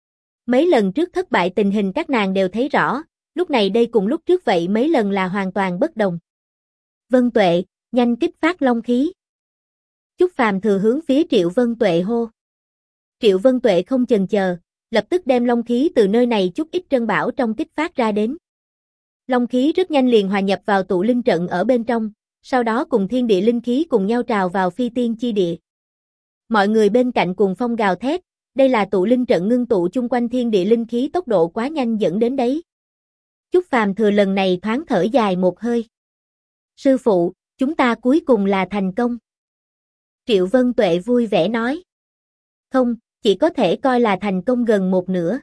[SPEAKER 1] Mấy lần trước thất bại tình hình các nàng đều thấy rõ, lúc này đây cùng lúc trước vậy mấy lần là hoàn toàn bất đồng. Vân Tuệ, nhanh kích phát long khí. Chúc Phàm thừa hướng phía Triệu Vân Tuệ hô. Triệu Vân Tuệ không chần chờ, lập tức đem long khí từ nơi này chút ít trân bảo trong kích phát ra đến. Long khí rất nhanh liền hòa nhập vào tụ linh trận ở bên trong, sau đó cùng thiên địa linh khí cùng nhau trào vào phi tiên chi địa. Mọi người bên cạnh cùng phong gào thét, đây là tụ linh trận ngưng tụ chung quanh thiên địa linh khí tốc độ quá nhanh dẫn đến đấy. Chúc Phàm thừa lần này thoáng thở dài một hơi. Sư phụ, chúng ta cuối cùng là thành công. Triệu Vân Tuệ vui vẻ nói. Không, chỉ có thể coi là thành công gần một nửa.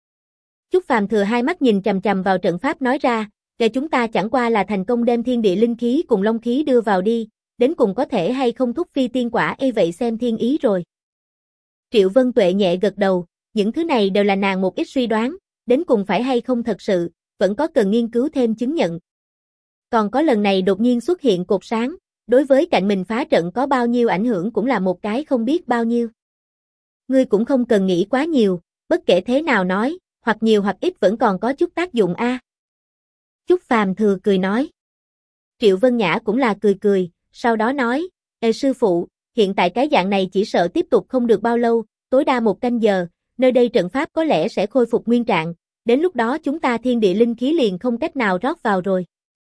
[SPEAKER 1] Chúc Phàm thừa hai mắt nhìn chằm chằm vào trận pháp nói ra, để chúng ta chẳng qua là thành công đem thiên địa linh khí cùng long khí đưa vào đi, đến cùng có thể hay không thúc phi tiên quả vậy xem thiên ý rồi. Triệu Vân Tuệ nhẹ gật đầu, những thứ này đều là nàng một ít suy đoán, đến cùng phải hay không thật sự, vẫn có cần nghiên cứu thêm chứng nhận. Còn có lần này đột nhiên xuất hiện cột sáng, đối với cạnh mình phá trận có bao nhiêu ảnh hưởng cũng là một cái không biết bao nhiêu. Ngươi cũng không cần nghĩ quá nhiều, bất kể thế nào nói, hoặc nhiều hoặc ít vẫn còn có chút tác dụng a. Chúc Phàm thừa cười nói. Triệu Vân Nhã cũng là cười cười, sau đó nói, sư phụ, hiện tại cái dạng này chỉ sợ tiếp tục không được bao lâu, tối đa 1 canh giờ, nơi đây trận pháp có lẽ sẽ khôi phục nguyên trạng, đến lúc đó chúng ta thiên địa linh khí liền không cách nào rót vào rồi.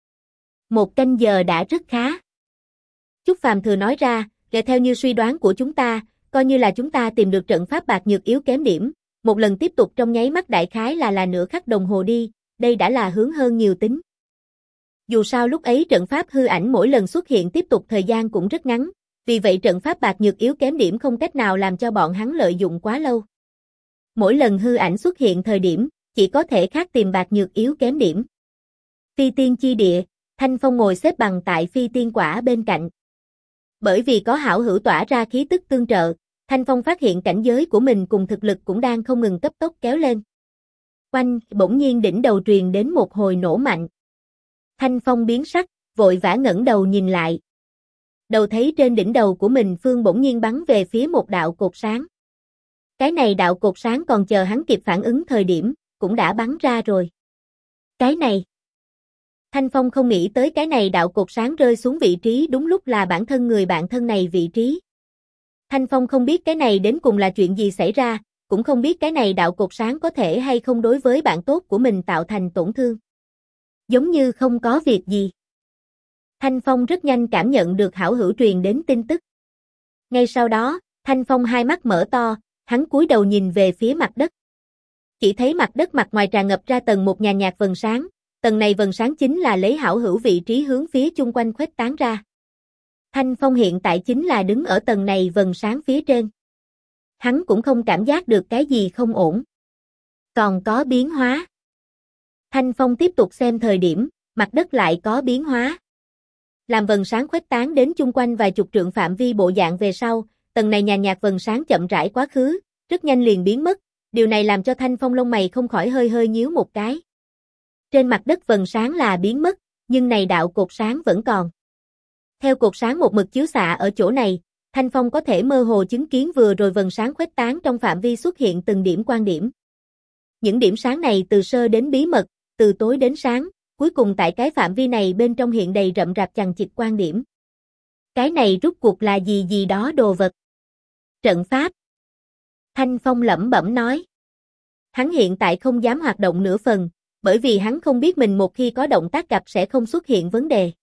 [SPEAKER 1] 1 canh giờ đã rất khá. Chúc Phàm thừa nói ra, theo như suy đoán của chúng ta, coi như là chúng ta tìm được trận pháp bạc nhược yếu kém điểm, một lần tiếp tục trong nháy mắt đại khái là nửa khắc đồng hồ đi, đây đã là hướng hơn nhiều tính. Dù sao lúc ấy trận pháp hư ảnh mỗi lần xuất hiện tiếp tục thời gian cũng rất ngắn, vì vậy trận pháp bạc nhược yếu kém điểm không cách nào làm cho bọn hắn lợi dụng quá lâu. Mỗi lần hư ảnh xuất hiện thời điểm, chỉ có thể khác tìm bạc nhược yếu kém điểm. Phi tiên chi địa, Thanh Phong ngồi xếp bằng tại phi tiên quả bên cạnh. Bởi vì có hảo hữu tỏa ra khí tức tương trợ, Thanh Phong phát hiện cảnh giới của mình cùng thực lực cũng đang không ngừng cấp tốc kéo lên. Oanh, bỗng nhiên đỉnh đầu truyền đến một hồi nổ mạnh. Thanh Phong biến sắc, vội vã ngẩng đầu nhìn lại. Đầu thấy trên đỉnh đầu của mình phương bỗng nhiên bắn về phía một đạo cột sáng. Cái này đạo cột sáng còn chờ hắn kịp phản ứng thời điểm, cũng đã bắn ra rồi. Cái này. Thanh Phong không nghĩ tới cái này đạo cột sáng rơi xuống vị trí đúng lúc là bản thân người bạn thân này vị trí. Thanh Phong không biết cái này đến cùng là chuyện gì xảy ra, cũng không biết cái này đạo cột sáng có thể hay không đối với bạn tốt của mình tạo thành tổn thương. Giống như không có việc gì. Thanh Phong rất nhanh cảm nhận được hảo hữu truyền đến tin tức. Ngay sau đó, Thanh Phong hai mắt mở to, hắn cúi đầu nhìn về phía mặt đất. Chỉ thấy mặt đất mặt ngoài tràn ngập ra tầng một nhàn nhạt vầng sáng, tầng này vầng sáng chính là lấy hảo hữu vị trí hướng phía chung quanh khuếch tán ra. Thanh Phong hiện tại chính là đứng ở tầng này vầng sáng phía trên. Hắn cũng không cảm giác được cái gì không ổn. Còn có biến hóa. Thanh Phong tiếp tục xem thời điểm, mặt đất lại có biến hóa. Làm vầng sáng khuếch tán đến chung quanh vài chục trượng phạm vi bộ dạng về sau, tầng này nhàn nhạt vầng sáng chậm rãi quá khứ, rất nhanh liền biến mất, điều này làm cho Thanh Phong lông mày không khỏi hơi hơi nhíu một cái. Trên mặt đất vầng sáng là biến mất, nhưng này đạo cột sáng vẫn còn. Theo cột sáng một mực chiếu xạ ở chỗ này, Thanh Phong có thể mơ hồ chứng kiến vừa rồi vầng sáng khuếch tán trong phạm vi xuất hiện từng điểm quan điểm. Những điểm sáng này từ sơ đến bí mật, từ tối đến sáng, cuối cùng tại cái phạm vi này bên trong hiện đầy rậm rạp chằng chịt quan điểm. Cái này rút cuộc là gì đó đồ vật. Trận pháp. Thanh Phong lẩm bẩm nói. Hắn hiện tại không dám hoạt động nửa phần, bởi vì hắn không biết mình một khi có động tác gặp sẽ không xuất hiện vấn đề.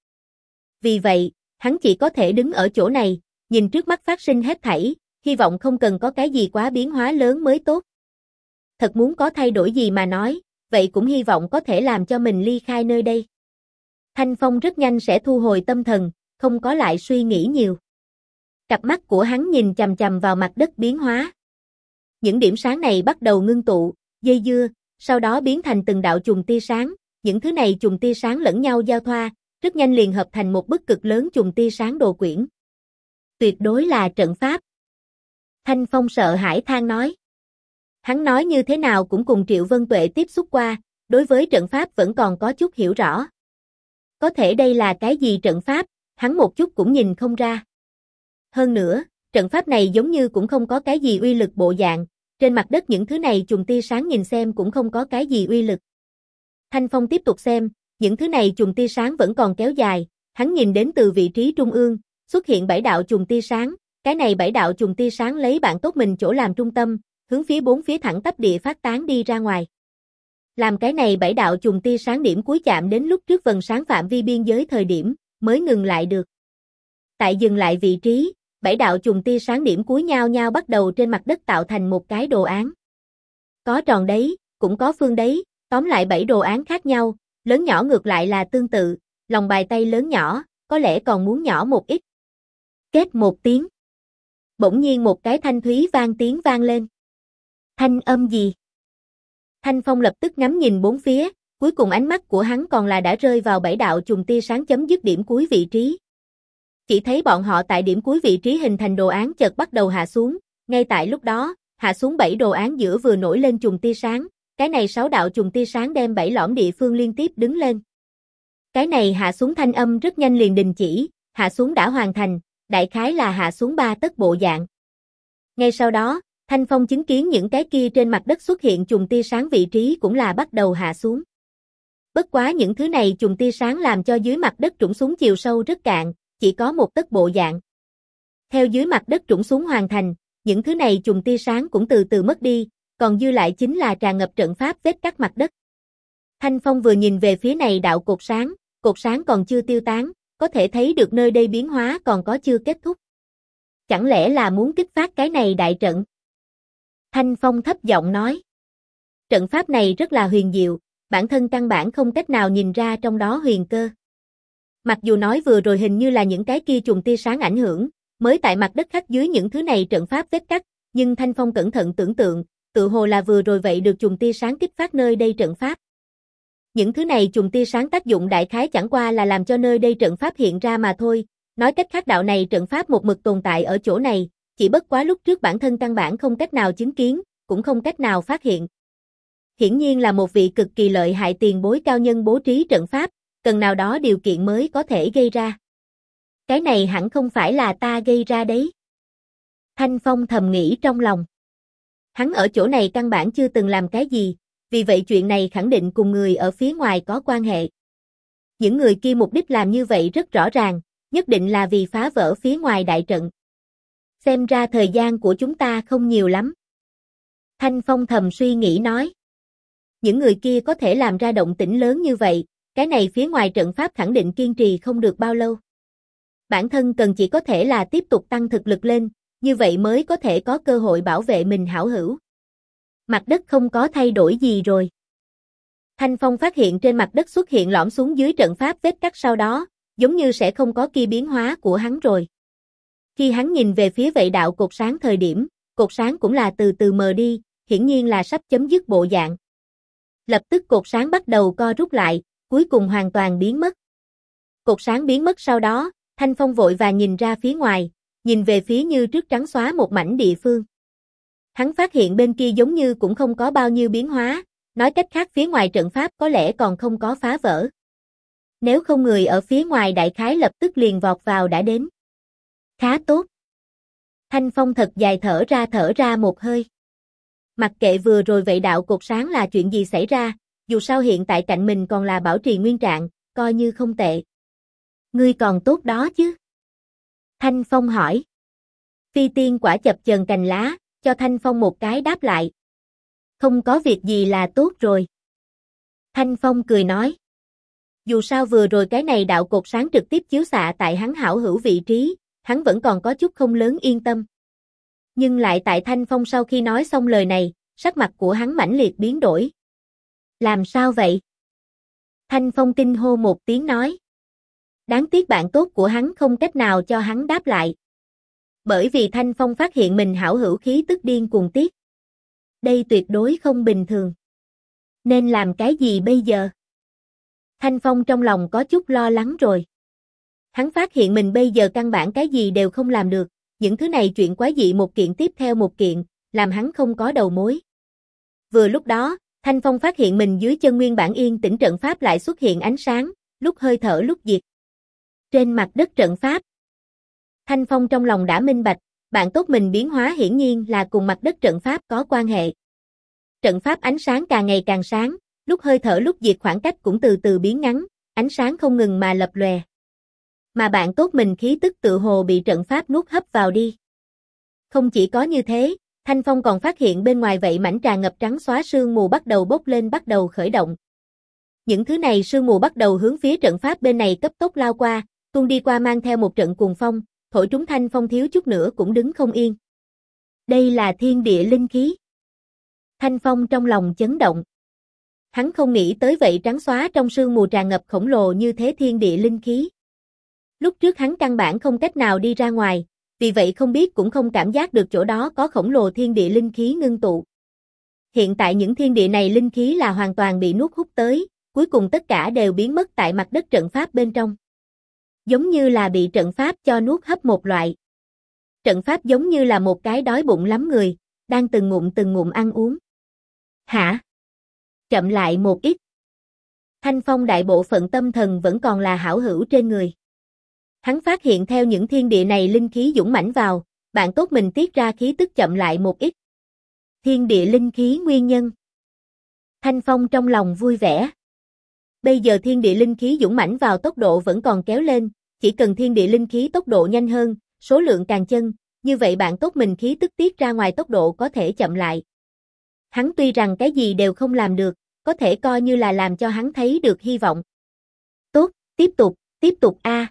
[SPEAKER 1] Vì vậy, hắn chỉ có thể đứng ở chỗ này, nhìn trước mắt phát sinh hết thảy, hy vọng không cần có cái gì quá biến hóa lớn mới tốt. Thật muốn có thay đổi gì mà nói, vậy cũng hy vọng có thể làm cho mình ly khai nơi đây. Thanh Phong rất nhanh sẽ thu hồi tâm thần, không có lại suy nghĩ nhiều. Cặp mắt của hắn nhìn chằm chằm vào mặt đất biến hóa. Những điểm sáng này bắt đầu ngưng tụ, dây dưa, sau đó biến thành từng đạo chùm tia sáng, những thứ này chùm tia sáng lẫn nhau giao thoa, rất nhanh liền hợp thành một bức cực lớn chùm tia sáng đồ quyển. Tuyệt đối là trận pháp. Thanh Phong sợ hãi than nói. Hắn nói như thế nào cũng cùng Triệu Vân Tuệ tiếp xúc qua, đối với trận pháp vẫn còn có chút hiểu rõ. Có thể đây là cái gì trận pháp, hắn một chút cũng nhìn không ra. Hơn nữa, trận pháp này giống như cũng không có cái gì uy lực bộ dạng, trên mặt đất những thứ này chùm tia sáng nhìn xem cũng không có cái gì uy lực. Thanh Phong tiếp tục xem, những thứ này chùm tia sáng vẫn còn kéo dài, hắn nhìn đến từ vị trí trung ương, xuất hiện 7 đạo chùm tia sáng, cái này 7 đạo chùm tia sáng lấy bạn tốt mình chỗ làm trung tâm, hướng phía bốn phía thẳng tắp địa phát tán đi ra ngoài. Làm cái này 7 đạo chùm tia sáng điểm cuối chạm đến lúc trước vầng sáng phạm vi biên giới thời điểm, mới ngừng lại được. Tại dừng lại vị trí, 7 đạo chùm tia sáng điểm cuối nhau nhau bắt đầu trên mặt đất tạo thành một cái đồ án. Có tròn đấy, cũng có phương đấy, tóm lại 7 đồ án khác nhau, lớn nhỏ ngược lại là tương tự, lòng bàn tay lớn nhỏ, có lẽ còn muốn nhỏ một ít. Kết một tiếng. Bỗng nhiên một cái thanh thúy tiếng vang lên. Thanh âm gì? Thanh Phong lập tức ngắm nhìn bốn phía, cuối cùng ánh mắt của hắn còn là đã rơi vào 7 đạo chùm tia sáng chấm dứt điểm cuối vị trí. Chỉ thấy bọn họ tại điểm cuối vị trí hình thành đồ án chợt bắt đầu hạ xuống, ngay tại lúc đó, hạ xuống 7 đồ án giữa vừa nổi lên chùm tia sáng, cái này 6 đạo chùm tia sáng đem 7 lõm địa phương liên tiếp đứng lên. Cái này hạ xuống thanh âm rất nhanh liền đình chỉ, hạ xuống đã hoàn thành, đại khái là hạ xuống 3 tấc bộ dạng. Ngay sau đó, Thanh Phong chứng kiến những cái kia trên mặt đất xuất hiện chùm tia sáng vị trí cũng là bắt đầu hạ xuống. Bất quá những thứ này chùm tia sáng làm cho dưới mặt đất trũng xuống chiều sâu rất cạn, chỉ có 1 tấc bộ dạng. Theo dưới mặt đất trũng xuống hoàn thành, những thứ này chùm tia sáng cũng từ từ mất đi, còn dư lại chính là tràn ngập trận pháp vết cắt mặt đất. Thanh Phong vừa nhìn về phía này đạo cột sáng còn chưa tiêu tán, có thể thấy được nơi đây biến hóa còn có chưa kết thúc. Chẳng lẽ là muốn kích phát cái này đại trận? Thanh Phong thấp giọng nói. Trận pháp này rất là huyền diệu, bản thân căn bản không cách nào nhìn ra trong đó huyền cơ. Mặc dù nói vừa rồi hình như là những cái kia chùm tia sáng ảnh hưởng, mới tại mặt đất khắc dưới những thứ này trận pháp vết cắt, nhưng Thanh Phong cẩn thận tưởng tượng, tự hồ là vừa rồi vậy được chùm tia sáng kích phát nơi đây trận pháp. Những thứ này chùm tia sáng tác dụng đại khái chẳng qua là làm cho nơi đây trận pháp hiện ra mà thôi, nói cách khác đạo này trận pháp một mực tồn tại ở chỗ này, chỉ bất quá lúc trước bản thân căn bản không cách nào chứng kiến, cũng không cách nào phát hiện. Hiển nhiên là một vị cực kỳ lợi hại tiền bối cao nhân bố trí trận pháp, cần nào đó điều kiện mới có thể gây ra. Cái này hẳn không phải là ta gây ra đấy. Thanh Phong thầm nghĩ trong lòng. Hắn ở chỗ này căn bản chưa từng làm cái gì, vì vậy chuyện này khẳng định cùng người ở phía ngoài có quan hệ. Những người kia mục đích làm như vậy rất rõ ràng, nhất định là vì phá vỡ phía ngoài đại trận. Xem ra thời gian của chúng ta không nhiều lắm. Thanh Phong thầm suy nghĩ nói. Những người kia có thể làm ra động tĩnh lớn như vậy, cái này phía ngoài trận pháp khẳng định kiên trì không được bao lâu. Bản thân cần chỉ có thể là tiếp tục tăng thực lực lên, như vậy mới có thể có cơ hội bảo vệ mình hảo hữu. Mặt đất không có thay đổi gì rồi. Thanh Phong phát hiện trên mặt đất xuất hiện lõm xuống dưới trận pháp vết cắt sau đó, giống như sẽ không có kia biến hóa của hắn rồi. Khi hắn nhìn về phía vậy đạo cột sáng thời điểm, cột sáng cũng là từ từ mờ đi, hiển nhiên là sắp chấm dứt bộ dạng. Lập tức cột sáng bắt đầu co rút lại, cuối cùng hoàn toàn biến mất. Cột sáng biến mất sau đó, Thanh Phong vội vàng nhìn ra phía ngoài, nhìn về phía như trước trắng xóa một mảnh địa phương. Hắn phát hiện bên kia giống như cũng không có bao nhiêu biến hóa, Nói cách khác phía ngoài trận pháp có lẽ còn không có phá vỡ. Nếu không người ở phía ngoài đại khái lập tức liền vọt vào đã đến. Khá tốt. Thanh Phong thật dài thở ra một hơi. Mặc kệ vừa rồi vậy đạo cột sáng là chuyện gì xảy ra, dù sao hiện tại cạnh mình còn là bảo trì nguyên trạng, coi như không tệ. Ngươi còn tốt đó chứ? Thanh Phong hỏi. Phi tiên quả chập chờn cành lá, cho Thanh Phong một cái đáp lại. Không có việc gì là tốt rồi. Thanh Phong cười nói. Dù sao vừa rồi cái này đạo cột sáng trực tiếp chiếu xạ tại hắn hảo hữu vị trí, hắn vẫn còn có chút không lớn yên tâm. Nhưng lại tại Thanh Phong sau khi nói xong lời này, sắc mặt của hắn mãnh liệt biến đổi. Làm sao vậy? Thanh Phong kinh hô một tiếng nói. Đáng tiếc bạn tốt của hắn không cách nào cho hắn đáp lại. Bởi vì Thanh Phong phát hiện mình hảo hữu khí tức điên cuồng tiết. Đây tuyệt đối không bình thường. Nên làm cái gì bây giờ? Thanh Phong trong lòng có chút lo lắng rồi. Hắn phát hiện mình bây giờ căn bản cái gì đều không làm được, những thứ này chuyện quái dị một kiện tiếp theo một kiện, làm hắn không có đầu mối. Vừa lúc đó, Thanh Phong phát hiện mình dưới chân nguyên bản yên tĩnh trận pháp lại xuất hiện ánh sáng, lúc hơi thở lúc diệt. Trên mặt đất trận pháp. Thanh Phong trong lòng đã minh bạch, bạn tốt mình biến hóa hiển nhiên là cùng mặt đất trận pháp có quan hệ. Trận pháp ánh sáng càng ngày càng sáng, lúc hơi thở lúc diệt khoảng cách cũng từ từ biến ngắn, ánh sáng không ngừng mà lập lòe. Mà bạn tốt mình khí tức tự hồ bị trận pháp nuốt hấp vào đi. Không chỉ có như thế, Thanh Phong còn phát hiện bên ngoài vậy mảnh tràn ngập trắng xóa sương mù bắt đầu bốc lên bắt đầu khởi động. Những thứ này sương mù bắt đầu hướng phía trận pháp bên này cấp tốc lao qua, tuôn đi qua mang theo một trận cuồng phong, thổi trúng Thanh Phong thiếu chút nữa cũng đứng không yên. Đây là thiên địa linh khí. Thanh Phong trong lòng chấn động. Hắn không nghĩ tới vậy trắng xóa trong sương mù tràn ngập khổng lồ như thế thiên địa linh khí. Lúc trước hắn căn bản không cách nào đi ra ngoài, vì vậy không biết cũng không cảm giác được chỗ đó có khổng lồ thiên địa linh khí ngưng tụ. Hiện tại những thiên địa này linh khí là hoàn toàn bị nuốt hút tới, cuối cùng tất cả đều biến mất tại mặt đất trận pháp bên trong. Giống như là bị trận pháp cho nuốt hấp một loại. Trận pháp giống như là một cái đói bụng lắm người, đang từng ngụm ăn uống. Hả? Chậm lại một ít. Thanh Phong đại bộ phận tâm thần vẫn còn là hảo hữu trên người. Hắn phát hiện theo những thiên địa này linh khí dũng mãnh vào, bạn tốt mình tiết ra khí tức chậm lại một ít. Thiên địa linh khí nguyên nhân. Thanh Phong trong lòng vui vẻ. Bây giờ thiên địa linh khí dũng mãnh vào tốc độ vẫn còn kéo lên, chỉ cần thiên địa linh khí tốc độ nhanh hơn, số lượng càng chân, như vậy bạn tốt mình khí tức tiết ra ngoài tốc độ có thể chậm lại. Hắn tuy rằng cái gì đều không làm được, có thể coi như là làm cho hắn thấy được hy vọng. Tốt, tiếp tục a.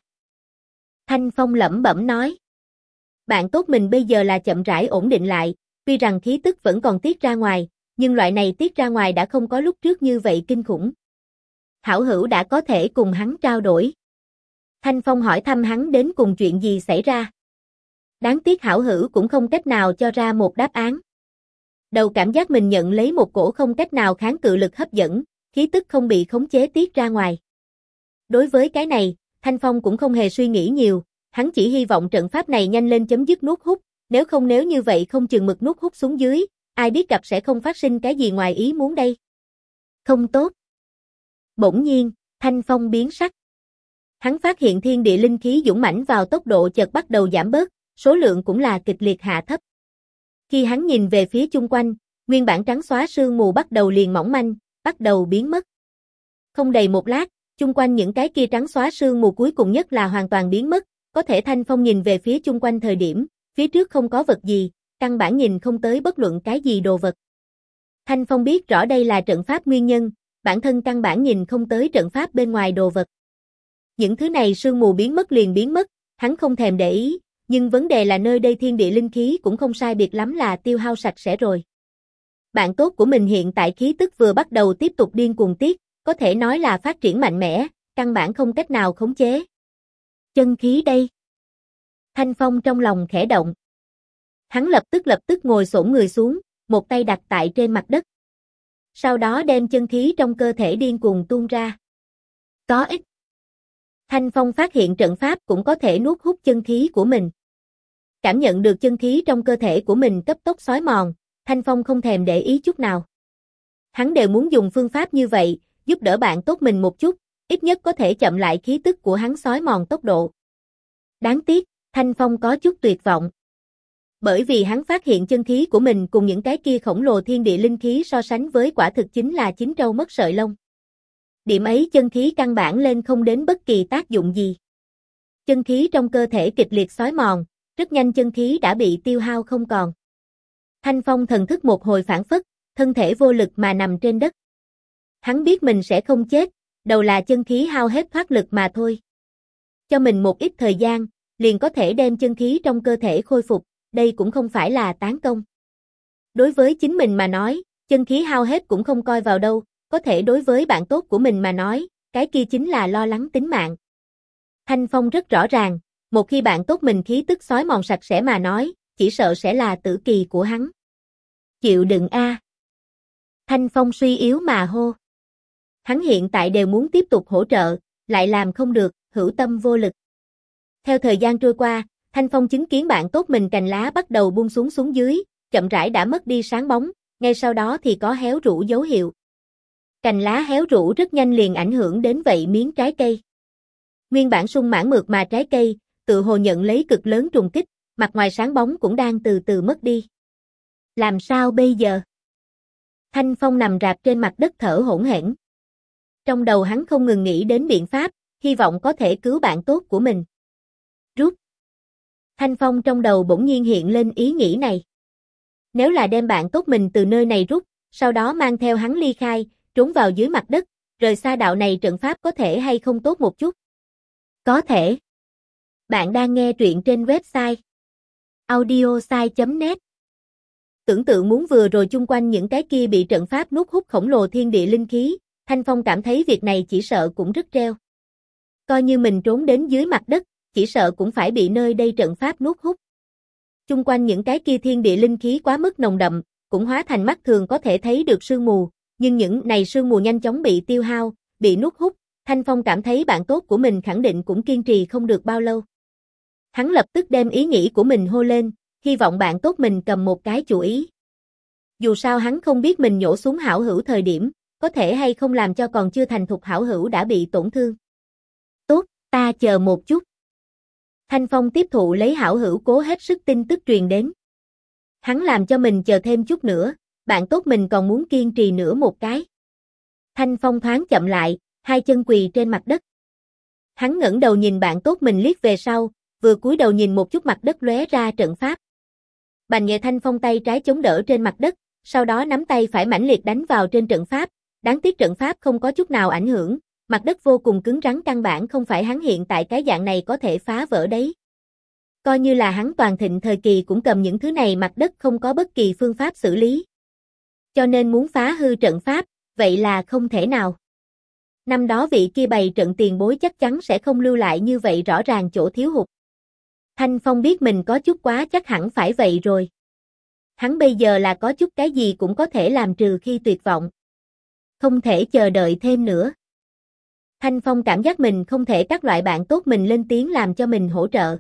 [SPEAKER 1] Thanh Phong lẩm bẩm nói. Bạn tốt mình bây giờ là chậm rãi ổn định lại, tuy rằng khí tức vẫn còn tiết ra ngoài, nhưng loại này tiết ra ngoài đã không có lúc trước như vậy kinh khủng. Hảo hữu đã có thể cùng hắn trao đổi. Thanh Phong hỏi thăm hắn đến cùng chuyện gì xảy ra. Đáng tiếc hảo hữu cũng không cách nào cho ra một đáp án. Đầu cảm giác mình nhận lấy một cổ không cách nào kháng cự lực hấp dẫn, khí tức không bị khống chế tiết ra ngoài. Đối với cái này, Thanh Phong cũng không hề suy nghĩ nhiều, hắn chỉ hy vọng trận pháp này nhanh lên chấm dứt nuốt hút, nếu như vậy không chừng mực nuốt hút xuống dưới, ai biết gặp sẽ không phát sinh cái gì ngoài ý muốn đây. Không tốt. Bỗng nhiên, Thanh Phong biến sắc. Hắn phát hiện thiên địa linh khí dũng mãnh vào tốc độ chợt bắt đầu giảm bớt, số lượng cũng là kịch liệt hạ thấp. Khi hắn nhìn về phía chung quanh, nguyên bản trắng xóa sương mù bắt đầu liền mỏng manh, bắt đầu biến mất. Không đầy một lát, chung quanh những cái kia trắng xóa sương mù cuối cùng nhất là hoàn toàn biến mất, có thể Thanh Phong nhìn về phía chung quanh thời điểm, phía trước không có vật gì, căn bản nhìn không tới bất luận cái gì đồ vật. Thanh Phong biết rõ đây là trận pháp nguyên nhân, bản thân căn bản nhìn không tới trận pháp bên ngoài đồ vật. Những thứ này sương mù biến mất liền biến mất, hắn không thèm để ý, nhưng vấn đề là nơi đây thiên địa linh khí cũng không sai biệt lắm là tiêu hao sạch sẽ rồi. Bạn tốt của mình hiện tại khí tức vừa bắt đầu tiếp tục điên cuồng tiết, có thể nói là phát triển mạnh mẽ, căn bản không cách nào khống chế. Chân khí đây. Thanh Phong trong lòng khẽ động. Hắn lập tức ngồi xổm người xuống, một tay đặt tại trên mặt đất. Sau đó đem chân khí trong cơ thể điên cuồng tuôn ra. Có ích. Thanh Phong phát hiện trận pháp cũng có thể nuốt hút chân khí của mình. Cảm nhận được chân khí trong cơ thể của mình cấp tốc xói mòn, Thanh Phong không thèm để ý chút nào. Hắn đều muốn dùng phương pháp như vậy, giúp đỡ bạn tốt mình một chút, ít nhất có thể chậm lại khí tức của hắn xói mòn tốc độ. Đáng tiếc, Thanh Phong có chút tuyệt vọng. Bởi vì hắn phát hiện chân khí của mình cùng những cái kia khổng lồ thiên địa linh khí so sánh với quả thực chính là chín trâu mất sợi lông. Điểm ấy chân khí căn bản lên không đến bất kỳ tác dụng gì. Chân khí trong cơ thể kịch liệt xói mòn, rất nhanh chân khí đã bị tiêu hao không còn. Thanh Phong thần thức một hồi phản phất, thân thể vô lực mà nằm trên đất. Hắn biết mình sẽ không chết, đầu là chân khí hao hết thoát lực mà thôi. Cho mình một ít thời gian, liền có thể đem chân khí trong cơ thể khôi phục, đây cũng không phải là tán công. Đối với chính mình mà nói, chân khí hao hết cũng không coi vào đâu, có thể đối với bạn tốt của mình mà nói, cái kia chính là lo lắng tính mạng. Thanh Phong rất rõ ràng, một khi bạn tốt mình khí tức xói mòn sạch sẽ mà nói, chỉ sợ sẽ là tử kỳ của hắn. Chịu đựng a. Thanh Phong suy yếu mà hô. Hắn hiện tại đều muốn tiếp tục hỗ trợ, lại làm không được, hữu tâm vô lực. Theo thời gian trôi qua, Thanh Phong chứng kiến bạn tốt mình cành lá bắt đầu buông xuống xuống dưới, chậm rãi đã mất đi sáng bóng, ngay sau đó thì có héo rũ dấu hiệu. Cành lá héo rũ rất nhanh liền ảnh hưởng đến vậy miếng trái cây. Nguyên bản sung mãn mượt mà trái cây, tự hồ nhận lấy cực lớn trùng kích, mặt ngoài sáng bóng cũng đang từ từ mất đi. Làm sao bây giờ? Thanh Phong nằm rạp trên mặt đất thở hổn hển. Trong đầu hắn không ngừng nghĩ đến biện pháp, hy vọng có thể cứu bạn tốt của mình. Rút. Thanh Phong trong đầu bỗng nhiên hiện lên ý nghĩ này. Nếu là đem bạn tốt mình từ nơi này rút, sau đó mang theo hắn ly khai, trốn vào dưới mặt đất, rời xa đạo này trận pháp có thể hay không tốt một chút? Có thể. Bạn đang nghe truyện trên website audiosai.net. Tưởng tượng muốn vừa rồi chung quanh những cái kia bị trận pháp nuốt hút khổng lồ thiên địa linh khí, Thanh Phong cảm thấy việc này chỉ sợ cũng rất treo. Coi như mình trốn đến dưới mặt đất, chỉ sợ cũng phải bị nơi đây trận pháp nuốt hút. Chung quanh những cái kia thiên địa linh khí quá mức nồng đậm, cũng hóa thành mắt thường có thể thấy được sương mù, nhưng những này sương mù nhanh chóng bị tiêu hao, bị nuốt hút, Thanh Phong cảm thấy bạn tốt của mình khẳng định cũng kiên trì không được bao lâu. Hắn lập tức đem ý nghĩ của mình hô lên, hy vọng bạn tốt mình cầm một cái chủ ý. Dù sao hắn không biết mình nhổ xuống hảo hữu thời điểm, có thể hay không làm cho còn chưa thành thục hảo hữu đã bị tổn thương. Tốt, ta chờ một chút. Thanh Phong tiếp thụ lấy hảo hữu cố hết sức tin tức truyền đến. Hắn làm cho mình chờ thêm chút nữa, bạn tốt mình còn muốn kiên trì nữa một cái. Thanh Phong thoáng chậm lại, hai chân quỳ trên mặt đất. Hắn ngẩng đầu nhìn bạn tốt mình liếc về sau, vừa cúi đầu nhìn một chút mặt đất lóe ra trận pháp. Bành nhẹ Thanh Phong tay trái chống đỡ trên mặt đất, sau đó nắm tay phải mãnh liệt đánh vào trên trận pháp, đáng tiếc trận pháp không có chút nào ảnh hưởng, mặt đất vô cùng cứng rắn căn bản không phải hắn hiện tại cái dạng này có thể phá vỡ đấy. Coi như là hắn toàn thịnh thời kỳ cũng cầm những thứ này mặt đất không có bất kỳ phương pháp xử lý. Cho nên muốn phá hư trận pháp, vậy là không thể nào. Năm đó vị kia bày trận tiền bối chắc chắn sẽ không lưu lại như vậy rõ ràng chỗ thiếu hụt. Thanh Phong biết mình có chút quá chắc hẳn phải vậy rồi. Hắn bây giờ là có chút cái gì cũng có thể làm trừ khi tuyệt vọng. Không thể chờ đợi thêm nữa. Thanh Phong cảm giác mình không thể các loại bạn tốt mình lên tiếng làm cho mình hỗ trợ.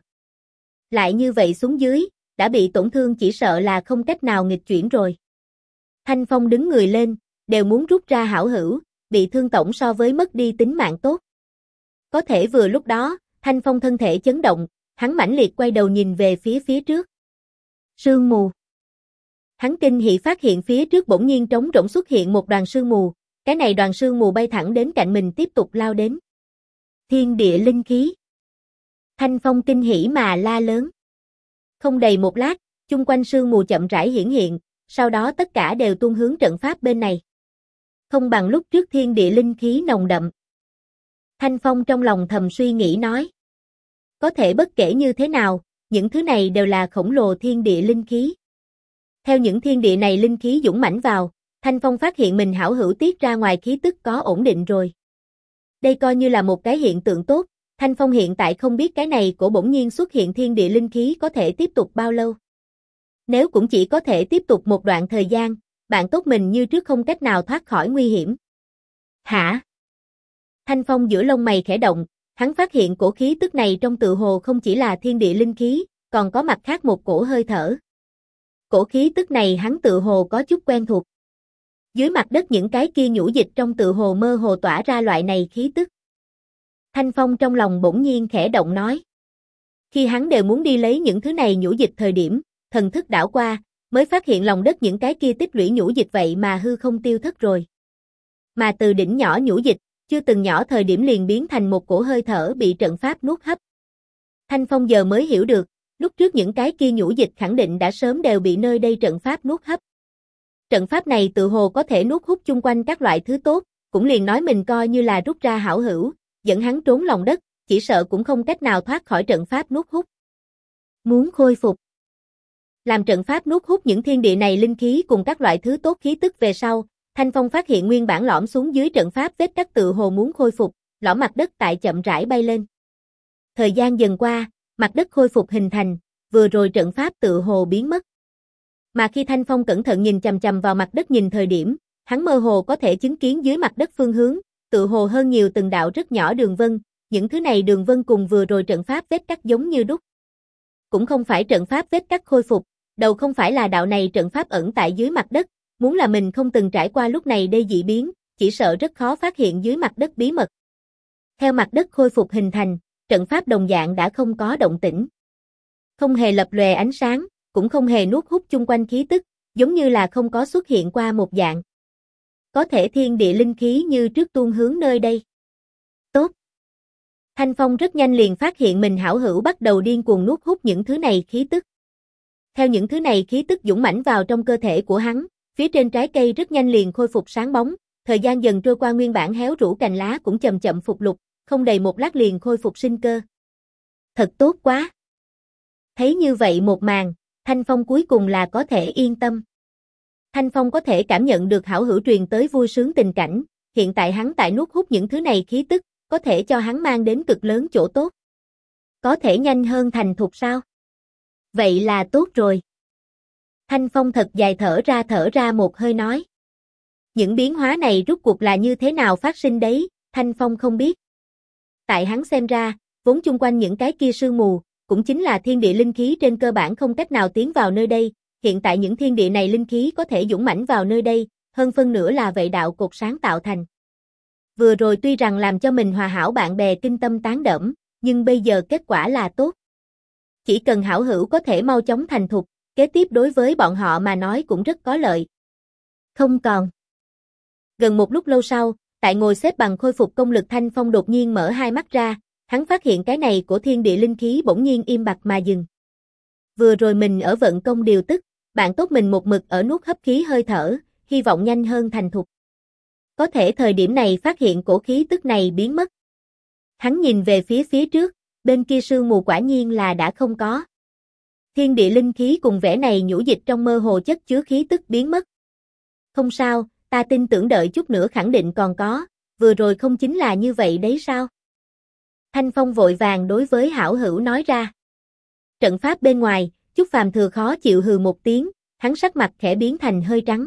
[SPEAKER 1] Lại như vậy xuống dưới, đã bị tổn thương chỉ sợ là không cách nào nghịch chuyển rồi. Thanh Phong đứng người lên, đều muốn rút ra hảo hữu, bị thương tổng so với mất đi tính mạng tốt. Có thể vừa lúc đó, Thanh Phong thân thể chấn động, hắn mãnh liệt quay đầu nhìn về phía trước. Sương mù. Hắn kinh hỉ phát hiện phía trước bỗng nhiên trống rỗng xuất hiện một đoàn sương mù, cái này đoàn sương mù bay thẳng đến cạnh mình tiếp tục lao đến. Thiên địa linh khí. Thanh Phong kinh hỉ mà la lớn. Không đầy một lát, chung quanh sương mù chậm rãi hiển hiện, sau đó tất cả đều tuôn hướng trận pháp bên này. Không bằng lúc trước thiên địa linh khí nồng đậm. Thanh Phong trong lòng thầm suy nghĩ nói. Có thể bất kể như thế nào, những thứ này đều là khổng lồ thiên địa linh khí. Theo những thiên địa này linh khí dũng mãnh vào, Thanh Phong phát hiện mình hảo hữu tiết ra ngoài khí tức có ổn định rồi. Đây coi như là một cái hiện tượng tốt, Thanh Phong hiện tại không biết cái này của bỗng nhiên xuất hiện thiên địa linh khí có thể tiếp tục bao lâu. Nếu cũng chỉ có thể tiếp tục một đoạn thời gian, bạn tốt mình như trước không cách nào thoát khỏi nguy hiểm. Hả? Thanh Phong giữa lông mày khẽ động, hắn phát hiện cổ khí tức này trong tự hồ không chỉ là thiên địa linh khí, còn có mặt khác một cổ hơi thở. Cổ khí tức này hắn tự hồ có chút quen thuộc. Dưới mặt đất những cái kia nhũ dịch trong tự hồ mơ hồ tỏa ra loại này khí tức. Thanh Phong trong lòng bỗng nhiên khẽ động nói. Khi hắn đều muốn đi lấy những thứ này nhũ dịch thời điểm, thần thức đảo qua, mới phát hiện lòng đất những cái kia tích lũy nhũ dịch vậy mà hư không tiêu thất rồi. Mà từ đỉnh nhỏ nhũ dịch, chưa từng nhỏ thời điểm liền biến thành một cổ hơi thở bị trận pháp nuốt hấp. Thanh Phong giờ mới hiểu được, lúc trước những cái kia nhũ dịch khẳng định đã sớm đều bị nơi đây trận pháp nuốt hấp. Trận pháp này tự hồ có thể nuốt hút chung quanh các loại thứ tốt, cũng liền nói mình coi như là rút ra hảo hữu, dẫn hắn trốn lòng đất, chỉ sợ cũng không cách nào thoát khỏi trận pháp nuốt hút. Muốn khôi phục. Làm trận pháp nuốt hút những thiên địa này linh khí cùng các loại thứ tốt khí tức về sau, Thanh Phong phát hiện nguyên bản lõm xuống dưới trận pháp vết cắt tự hồ muốn khôi phục, lõm mặt đất tại chậm rãi bay lên. Thời gian dần qua, mặt đất khôi phục hình thành, vừa rồi trận pháp tự hồ biến mất. Mà khi Thanh Phong cẩn thận nhìn chằm chằm vào mặt đất nhìn thời điểm, hắn mơ hồ có thể chứng kiến dưới mặt đất phương hướng, tự hồ hơn nhiều từng đạo rất nhỏ đường vân, những thứ này đường vân cùng vừa rồi trận pháp vết cắt giống như đúc. Cũng không phải trận pháp vết cắt khôi phục, đầu không phải là đạo này trận pháp ẩn tại dưới mặt đất, muốn là mình không từng trải qua lúc này đây dị biến, chỉ sợ rất khó phát hiện dưới mặt đất bí mật. Theo mặt đất khôi phục hình thành, trận pháp đồng dạng đã không có động tĩnh. Không hề lập lòe ánh sáng, cũng không hề nuốt hút chung quanh khí tức, giống như là không có xuất hiện qua một dạng. Có thể thiên địa linh khí như trước tuôn hướng nơi đây. Tốt. Thanh Phong rất nhanh liền phát hiện mình hảo hữu bắt đầu điên cuồng nuốt hút những thứ này khí tức. Theo những thứ này khí tức dũng mãnh vào trong cơ thể của hắn, phía trên trái cây rất nhanh liền khôi phục sáng bóng, thời gian dần trôi qua nguyên bản héo rũ cành lá cũng chậm chậm phục lục, không đầy một lát liền khôi phục sinh cơ. Thật tốt quá. Thấy như vậy một màn, Thanh Phong cuối cùng là có thể yên tâm. Thanh Phong có thể cảm nhận được hảo hữu truyền tới vui sướng tình cảnh, hiện tại hắn tại nuốt hút những thứ này khí tức, có thể cho hắn mang đến cực lớn chỗ tốt. Có thể nhanh hơn thành thục sao? Vậy là tốt rồi. Thanh Phong thật dài thở ra một hơi nói. Những biến hóa này rút cuộc là như thế nào phát sinh đấy, Thanh Phong không biết. Tại hắn xem ra, vốn chung quanh những cái kia sương mù, cũng chính là thiên địa linh khí trên cơ bản không cách nào tiến vào nơi đây, hiện tại những thiên địa này linh khí có thể dũng mãnh vào nơi đây, hơn phân nửa là vậy đạo cột sáng tạo thành. Vừa rồi tuy rằng làm cho mình hòa hảo bạn bè kinh tâm tán đẫm, nhưng bây giờ kết quả là tốt. Chỉ cần hảo hữu có thể mau chóng thành thục, kế tiếp đối với bọn họ mà nói cũng rất có lợi. Không còn. Gần một lúc lâu sau, tại ngồi xếp bằng khôi phục công lực Thanh Phong đột nhiên mở hai mắt ra, hắn phát hiện cái này của thiên địa linh khí bỗng nhiên im bặt mà dừng. Vừa rồi mình ở vận công điều tức, bạn tốt mình một mực ở nuốt hấp khí hơi thở, hy vọng nhanh hơn thành thục. Có thể thời điểm này phát hiện cổ khí tức này biến mất. Hắn nhìn về phía trước, bên kia sương mù quả nhiên là đã không có. Thiên địa linh khí cùng vẻ này nhũ dịch trong mơ hồ chất chứa khí tức biến mất. Không sao, ta tin tưởng đợi chút nữa khẳng định còn có, vừa rồi không chính là như vậy đấy sao? Thanh Phong vội vàng đối với hảo hữu nói ra. Trận pháp bên ngoài, Chúc Phàm Thừa khó chịu hừ một tiếng, hắn sắc mặt khẽ biến thành hơi trắng.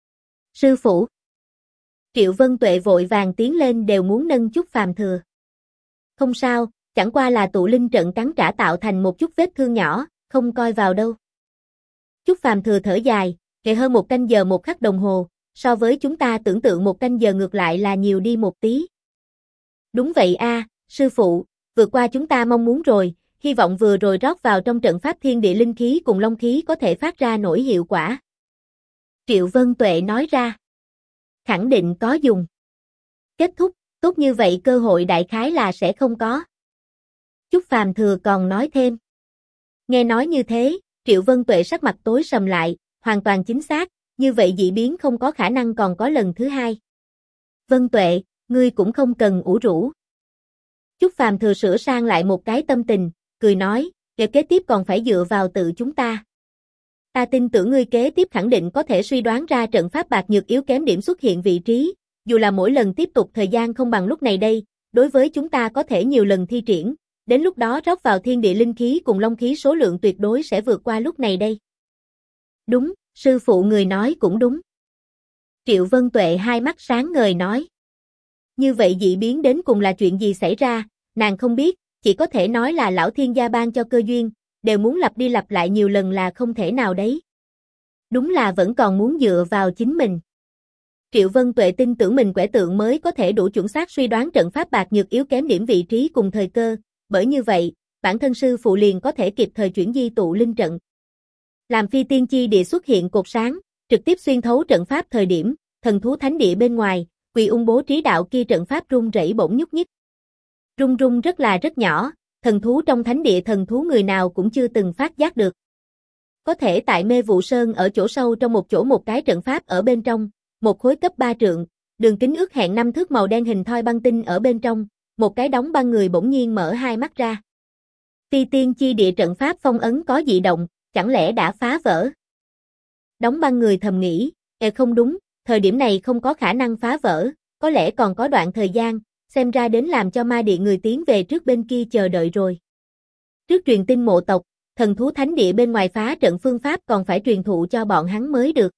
[SPEAKER 1] Sư phụ. Triệu Vân Tuệ vội vàng tiến lên đều muốn nâng Chúc Phàm Thừa. Không sao, chẳng qua là tụ linh trận cắn trả tạo thành một chút vết thương nhỏ, không coi vào đâu. Chúc Phàm Thừa thở dài, kể hơn 1 canh giờ 1 khắc đồng hồ, so với chúng ta tưởng tượng 1 canh giờ ngược lại là nhiều đi một tí. Đúng vậy a, sư phụ, vượt qua chúng ta mong muốn rồi, hy vọng vừa rồi rót vào trong trận pháp thiên địa linh khí cùng long khí có thể phát ra nổi hiệu quả. Triệu Vân Tuệ nói ra. Khẳng định có dùng. Kết thúc, tốt như vậy cơ hội đại khái là sẽ không có. Chúc Phàm Thừa còn nói thêm. Nghe nói như thế, Triệu Vân Tuệ sắc mặt tối sầm lại, hoàn toàn chính xác, như vậy dị biến không có khả năng còn có lần thứ hai. Vân Tuệ, ngươi cũng không cần ủ rũ. Chúc Phàm Thừa sửa sang lại một cái tâm tình, cười nói, kế tiếp còn phải dựa vào tự chúng ta. Ta tin tưởng ngươi kế tiếp khẳng định có thể suy đoán ra trận pháp bạc nhược yếu kém điểm xuất hiện vị trí, dù là mỗi lần tiếp tục thời gian không bằng lúc này đây, đối với chúng ta có thể nhiều lần thi triển, đến lúc đó rót vào thiên địa linh khí cùng long khí số lượng tuyệt đối sẽ vượt qua lúc này đây. Đúng, sư phụ người nói cũng đúng. Triệu Vân Tuệ hai mắt sáng ngời nói. Như vậy dị biến đến cùng là chuyện gì xảy ra, nàng không biết, chỉ có thể nói là lão thiên gia ban cho cơ duyên, đều muốn lặp đi lặp lại nhiều lần là không thể nào đấy. Đúng là vẫn còn muốn dựa vào chính mình. Triệu Vân Tuệ tin tưởng mình quẻ tượng mới có thể đủ chuẩn xác suy đoán trận pháp bạc nhược yếu kém điểm vị trí cùng thời cơ, bởi như vậy, bản thân sư phụ liền có thể kịp thời chuyển di tụ linh trận. Làm phi tiên chi địa xuất hiện cột sáng, trực tiếp xuyên thấu trận pháp thời điểm, thần thú thánh địa bên ngoài, Quỳ Ung bố trí đạo kia trận pháp rung rẩy bỗng nhúc nhích. Rung rung rất nhỏ, thần thú trong thánh địa thần thú người nào cũng chưa từng phát giác được. Có thể tại Mê Vụ Sơn ở chỗ sâu trong một chỗ một cái trận pháp ở bên trong, một khối cấp 3 trượng, đường kính ước hẹn 5 thước màu đen hình thoi băng tinh ở bên trong, một cái đóng băng người bỗng nhiên mở hai mắt ra. Phi tiên chi địa trận pháp phong ấn có dị động, chẳng lẽ đã phá vỡ? Đóng băng người thầm nghĩ, không đúng, thời điểm này không có khả năng phá vỡ, có lẽ còn có đoạn thời gian, xem ra đến làm cho ma địa người tiến về trước bên kia chờ đợi rồi. Trước truyền tin mộ tộc, thần thú thánh địa bên ngoài phá trận phương pháp còn phải truyền thụ cho bọn hắn mới được.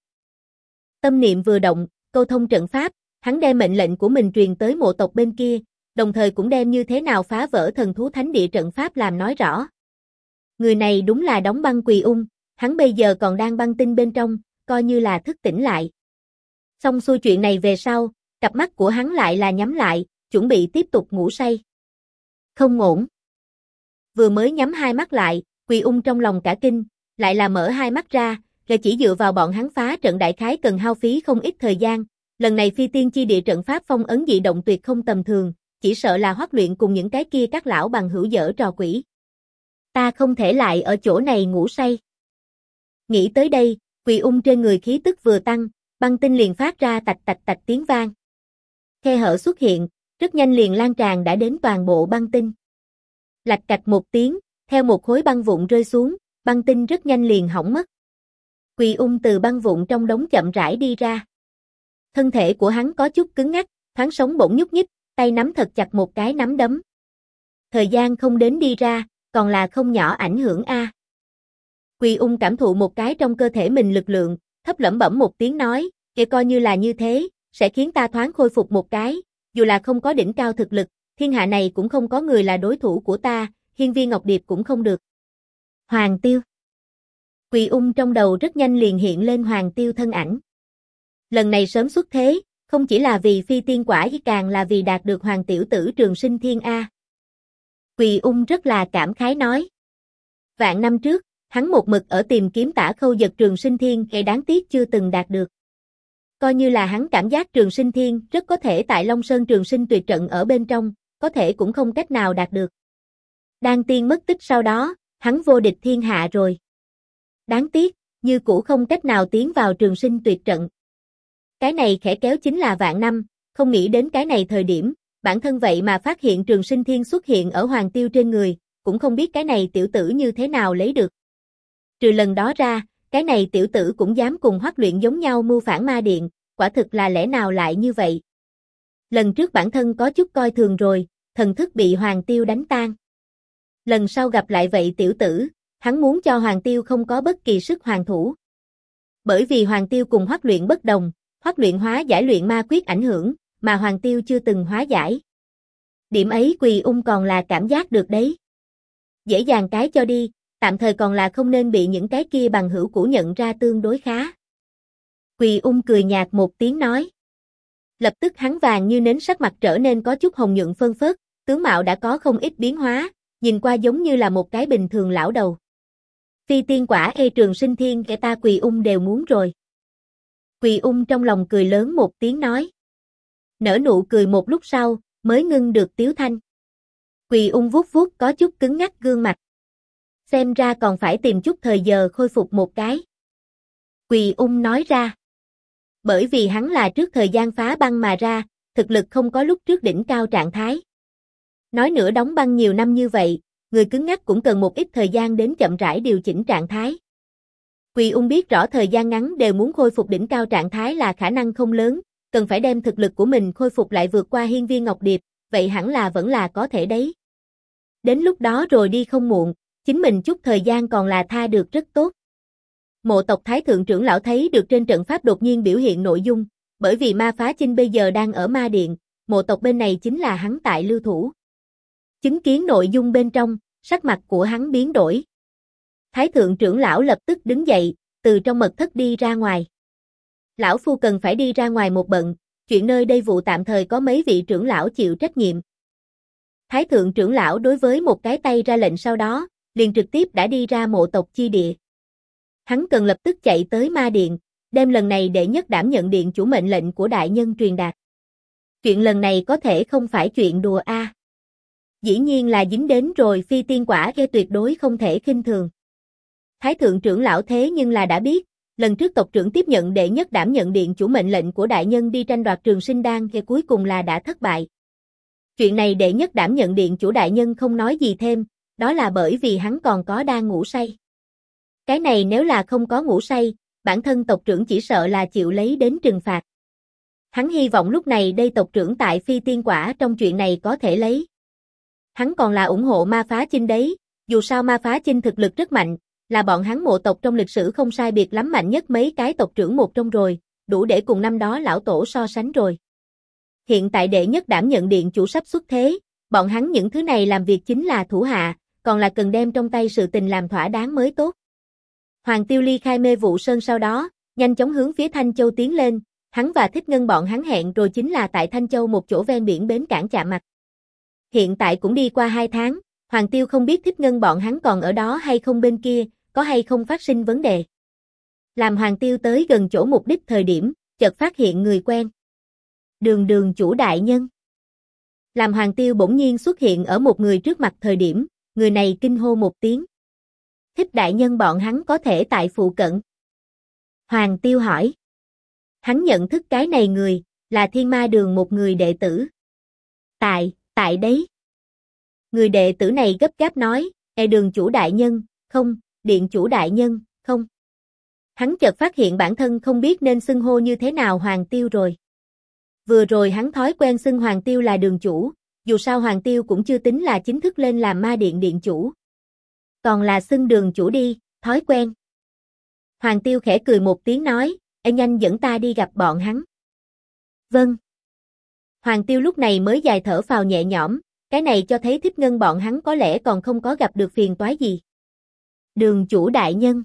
[SPEAKER 1] Tâm niệm vừa động, câu thông trận pháp, hắn đem mệnh lệnh của mình truyền tới mộ tộc bên kia, đồng thời cũng đem như thế nào phá vỡ thần thú thánh địa trận pháp làm nói rõ. Người này đúng là đóng băng Quỳ Ung, hắn bây giờ còn đang băng tinh bên trong, coi như là thức tỉnh lại. Xong xuôi chuyện này về sau, cặp mắt của hắn lại là nhắm lại, chuẩn bị tiếp tục ngủ say. Không ổn. Vừa mới nhắm hai mắt lại, Quỳ Ung trong lòng cả kinh, lại là mở hai mắt ra, là chỉ dựa vào bọn hắn phá trận đại khái cần hao phí không ít thời gian, lần này phi tiên chi địa trận pháp phong ấn dị động tuyệt không tầm thường, chỉ sợ là Hoắc Luyện cùng những cái kia các lão bằng hữu dở trò quỷ. Ta không thể lại ở chỗ này ngủ say. Nghĩ tới đây, Quỳ Ung trên người khí tức vừa tăng, băng tinh liền phát ra tạch tạch tiếng vang. Khe hở xuất hiện, rất nhanh liền lan tràn đã đến toàn bộ băng tinh. Lạch cạch một tiếng, theo một khối băng vụn rơi xuống, băng tinh rất nhanh liền hỏng mất. Quỳ Ung từ băng vụn trong đống chậm rãi đi ra. Thân thể của hắn có chút cứng ngắc, thoáng sống bỗng nhúc nhích, tay nắm thật chặt một cái nắm đấm. Thời gian không đến đi ra, còn là không nhỏ ảnh hưởng a. Quỳ Ung cảm thụ một cái trong cơ thể mình lực lượng, thấp lẩm bẩm một tiếng nói, kể coi như là như thế, sẽ khiến ta thoáng khôi phục một cái, dù là không có đỉnh cao thực lực, thiên hạ này cũng không có người là đối thủ của ta, Hiên Viên Ngọc Điệp cũng không được. Hoàng Tiêu. Quỳ Ung trong đầu rất nhanh liền hiện lên Hoàng Tiêu thân ảnh. Lần này sớm xuất thế, không chỉ là vì phi tiên quả càng là vì đạt được Hoàng tiểu tử Trường Sinh Thiên A. Quỳ Ung rất là cảm khái nói. Vạn năm trước, hắn một mực ở tìm kiếm Tả Khâu Dật Trường Sinh Thiên kẻ đáng tiếc chưa từng đạt được. Coi như là hắn cảm giác Trường Sinh Thiên rất có thể tại Long Sơn Trường Sinh tuyệt trận ở bên trong, có thể cũng không cách nào đạt được. Đan tiên mất tích sau đó, hắn vô địch thiên hạ rồi. Đáng tiếc, như cũ không cách nào tiến vào Trường Sinh tuyệt trận. Cái này khẽ kéo chính là vạn năm, không nghĩ đến cái này thời điểm, bản thân vậy mà phát hiện Trường Sinh Thiên xuất hiện ở Hoàng Tiêu trên người, cũng không biết cái này tiểu tử như thế nào lấy được. Trừ lần đó ra, cái này tiểu tử cũng dám cùng Hoắc Luyện giống nhau mưu phản ma điện, quả thực là lẽ nào lại như vậy. Lần trước bản thân có chút coi thường rồi, thần thức bị Hoàng Tiêu đánh tan. Lần sau gặp lại vậy tiểu tử, hắn muốn cho Hoàng Tiêu không có bất kỳ sức hoàn thủ. Bởi vì Hoàng Tiêu cùng Hoắc Luyện bất đồng, Hoắc Luyện hóa giải luyện ma quyết ảnh hưởng, mà Hoàng Tiêu chưa từng hóa giải. Điểm ấy Quỳ Ung còn là cảm giác được đấy. Dễ dàng cái cho đi, tạm thời còn là không nên bị những cái kia bằng hữu cũ nhận ra tương đối khá. Quỳ Ung cười nhạt một tiếng nói. Lập tức hắn vàng như nến sắc mặt trở nên có chút hồng nhuận phơn phớt, tướng mạo đã có không ít biến hóa, nhìn qua giống như là một cái bình thường lão đầu. Phi tiên quả Trường Sinh Thiên kẻ ta Quỳ Ung đều muốn rồi. Quỳ Ung trong lòng cười lớn một tiếng nói. Nở nụ cười một lúc sau, mới ngưng được tiếu thanh. Quỳ Ung vuốt vuốt có chút cứng ngắc gương mặt. Xem ra còn phải tìm chút thời giờ khôi phục một cái. Quỳ Ung nói ra. Bởi vì hắn là trước thời gian phá băng mà ra, thực lực không có lúc trước đỉnh cao trạng thái. Nói nữa đóng băng nhiều năm như vậy, người cứng ngắc cũng cần một ít thời gian đến chậm rãi điều chỉnh trạng thái. Quỳ Ung biết rõ thời gian ngắn đều muốn khôi phục đỉnh cao trạng thái là khả năng không lớn, cần phải đem thực lực của mình khôi phục lại vượt qua Hiên Viên Ngọc Điệp, vậy hẳn là vẫn là có thể đấy. Đến lúc đó rồi đi không muộn, chính mình chút thời gian còn là tha được rất tốt. Mộ tộc Thái Thượng trưởng lão thấy được trên trận pháp đột nhiên biểu hiện nội dung, bởi vì Ma Phá Chinh bây giờ đang ở Ma Điện, mộ tộc bên này chính là hắn tại lưu thủ. Chứng kiến nội dung bên trong, sắc mặt của hắn biến đổi. Thái Thượng trưởng lão lập tức đứng dậy, từ trong mật thất đi ra ngoài. Lão phu cần phải đi ra ngoài một bận, chuyện nơi đây vụ tạm thời có mấy vị trưởng lão chịu trách nhiệm. Thái thượng trưởng lão đối với một cái tay ra lệnh, sau đó, liền trực tiếp đã đi ra mộ tộc chi địa. Hắn cần lập tức chạy tới ma điện, đem lần này đệ nhất đảm nhận điện chủ mệnh lệnh của đại nhân truyền đạt. Chuyện lần này có thể không phải chuyện đùa a. Dĩ nhiên là dính đến rồi phi tiên quả kia, tuyệt đối không thể khinh thường. Thái thượng trưởng lão thế nhưng là đã biết, lần trước tộc trưởng tiếp nhận đệ nhất đảm nhận điện chủ mệnh lệnh của đại nhân đi tranh đoạt trường sinh đan kia cuối cùng là đã thất bại. Chuyện này đệ nhất đảm nhận điện chủ đại nhân không nói gì thêm, đó là bởi vì hắn còn có đang ngủ say. Cái này nếu là không có ngủ say, bản thân tộc trưởng chỉ sợ là chịu lấy đến trừng phạt. Hắn hy vọng lúc này đây tộc trưởng tại phi tiên quả trong chuyện này có thể lấy. Hắn còn là ủng hộ ma phá chinh đấy, dù sao ma phá chinh thực lực rất mạnh, là bọn hắn mộ tộc trong lịch sử không sai biệt lắm mạnh nhất mấy cái tộc trưởng một trong rồi, đủ để cùng năm đó lão tổ so sánh rồi. Hiện tại đệ nhất đảm nhận điện chủ sắp xuất thế, bọn hắn những thứ này làm việc chính là thủ hạ, còn là cần đem trong tay sự tình làm thỏa đáng mới tốt. Hoàng Tiêu ly khai mê vụ sơn sau đó, nhanh chóng hướng phía Thanh Châu tiến lên, hắn và Thích Ngân bọn hắn hẹn rồi chính là tại Thanh Châu một chỗ ven biển bến cảng chạm mặt. Hiện tại cũng đi qua 2 tháng, Hoàng Tiêu không biết Thích Ngân bọn hắn còn ở đó hay không, bên kia, có hay không phát sinh vấn đề. Làm Hoàng Tiêu tới gần chỗ mục đích thời điểm, chợt phát hiện người quen. Đường chủ đại nhân. Làm Hoàng Tiêu bỗng nhiên xuất hiện ở một người trước mặt thời điểm, người này kinh hô một tiếng. Thích đại nhân bọn hắn có thể tại phụ cận. Hoàng Tiêu hỏi. Hắn nhận thức cái này người, là Thiên Ma Đường một người đệ tử. Tại đấy. Người đệ tử này gấp gáp nói, đường chủ đại nhân, không, điện chủ đại nhân, không. Hắn chợt phát hiện bản thân không biết nên xưng hô như thế nào Hoàng Tiêu rồi. Vừa rồi hắn thói quen xưng Hoàng Tiêu là đường chủ, dù sao Hoàng Tiêu cũng chưa tính là chính thức lên làm ma điện điện chủ. Còn là xưng đường chủ đi, thói quen. Hoàng Tiêu khẽ cười một tiếng nói, nhanh dẫn ta đi gặp bọn hắn. Vâng. Hoàng Tiêu lúc này mới dài thở phào nhẹ nhõm, cái này cho thấy Thích Ngân bọn hắn có lẽ còn không có gặp được phiền toái gì. Đường chủ đại nhân.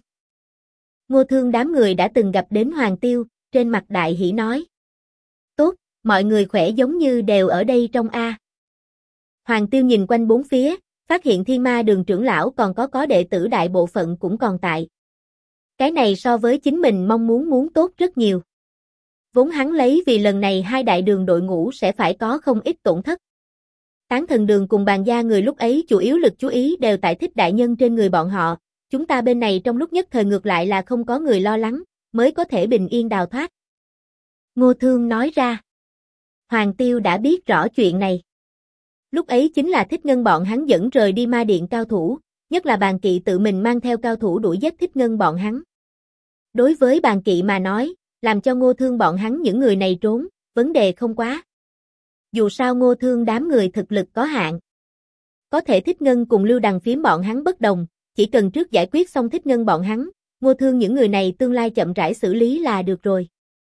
[SPEAKER 1] Ngô Thương đám người đã từng gặp đến Hoàng Tiêu, trên mặt đại hỉ nói. Tốt, mọi người khỏe giống như đều ở đây trong A. Hoàng Tiêu nhìn quanh bốn phía, phát hiện Thiên Ma Đường trưởng lão còn có đệ tử đại bộ phận cũng còn tại. Cái này so với chính mình mong muốn tốt rất nhiều. Vốn hắn lấy vì lần này 2 đại đường đội ngũ sẽ phải có không ít tổn thất. Tán Thần Đường cùng Bàn Gia người lúc ấy chủ yếu lực chú ý đều tại Thích đại nhân trên người bọn họ, chúng ta bên này trong lúc nhất thời ngược lại là không có người lo lắng, mới có thể bình yên đào thoát. Ngô Thương nói ra. Hoàng Tiêu đã biết rõ chuyện này. Lúc ấy chính là Thích Ngân bọn hắn dẫn rời đi ma điện cao thủ, nhất là Bàn Kỵ tự mình mang theo cao thủ đuổi giết Thích Ngân bọn hắn. Đối với Bàn Kỵ mà nói, làm cho Ngô Thương bọn hắn những người này trốn, vấn đề không quá. Dù sao Ngô Thương đám người thực lực có hạn. Có thể Thích Ngân cùng Lưu Đằng Phiếm bọn hắn bất đồng, chỉ cần trước giải quyết xong Thích Ngân bọn hắn, Ngô Thương những người này tương lai chậm rãi xử lý là được rồi.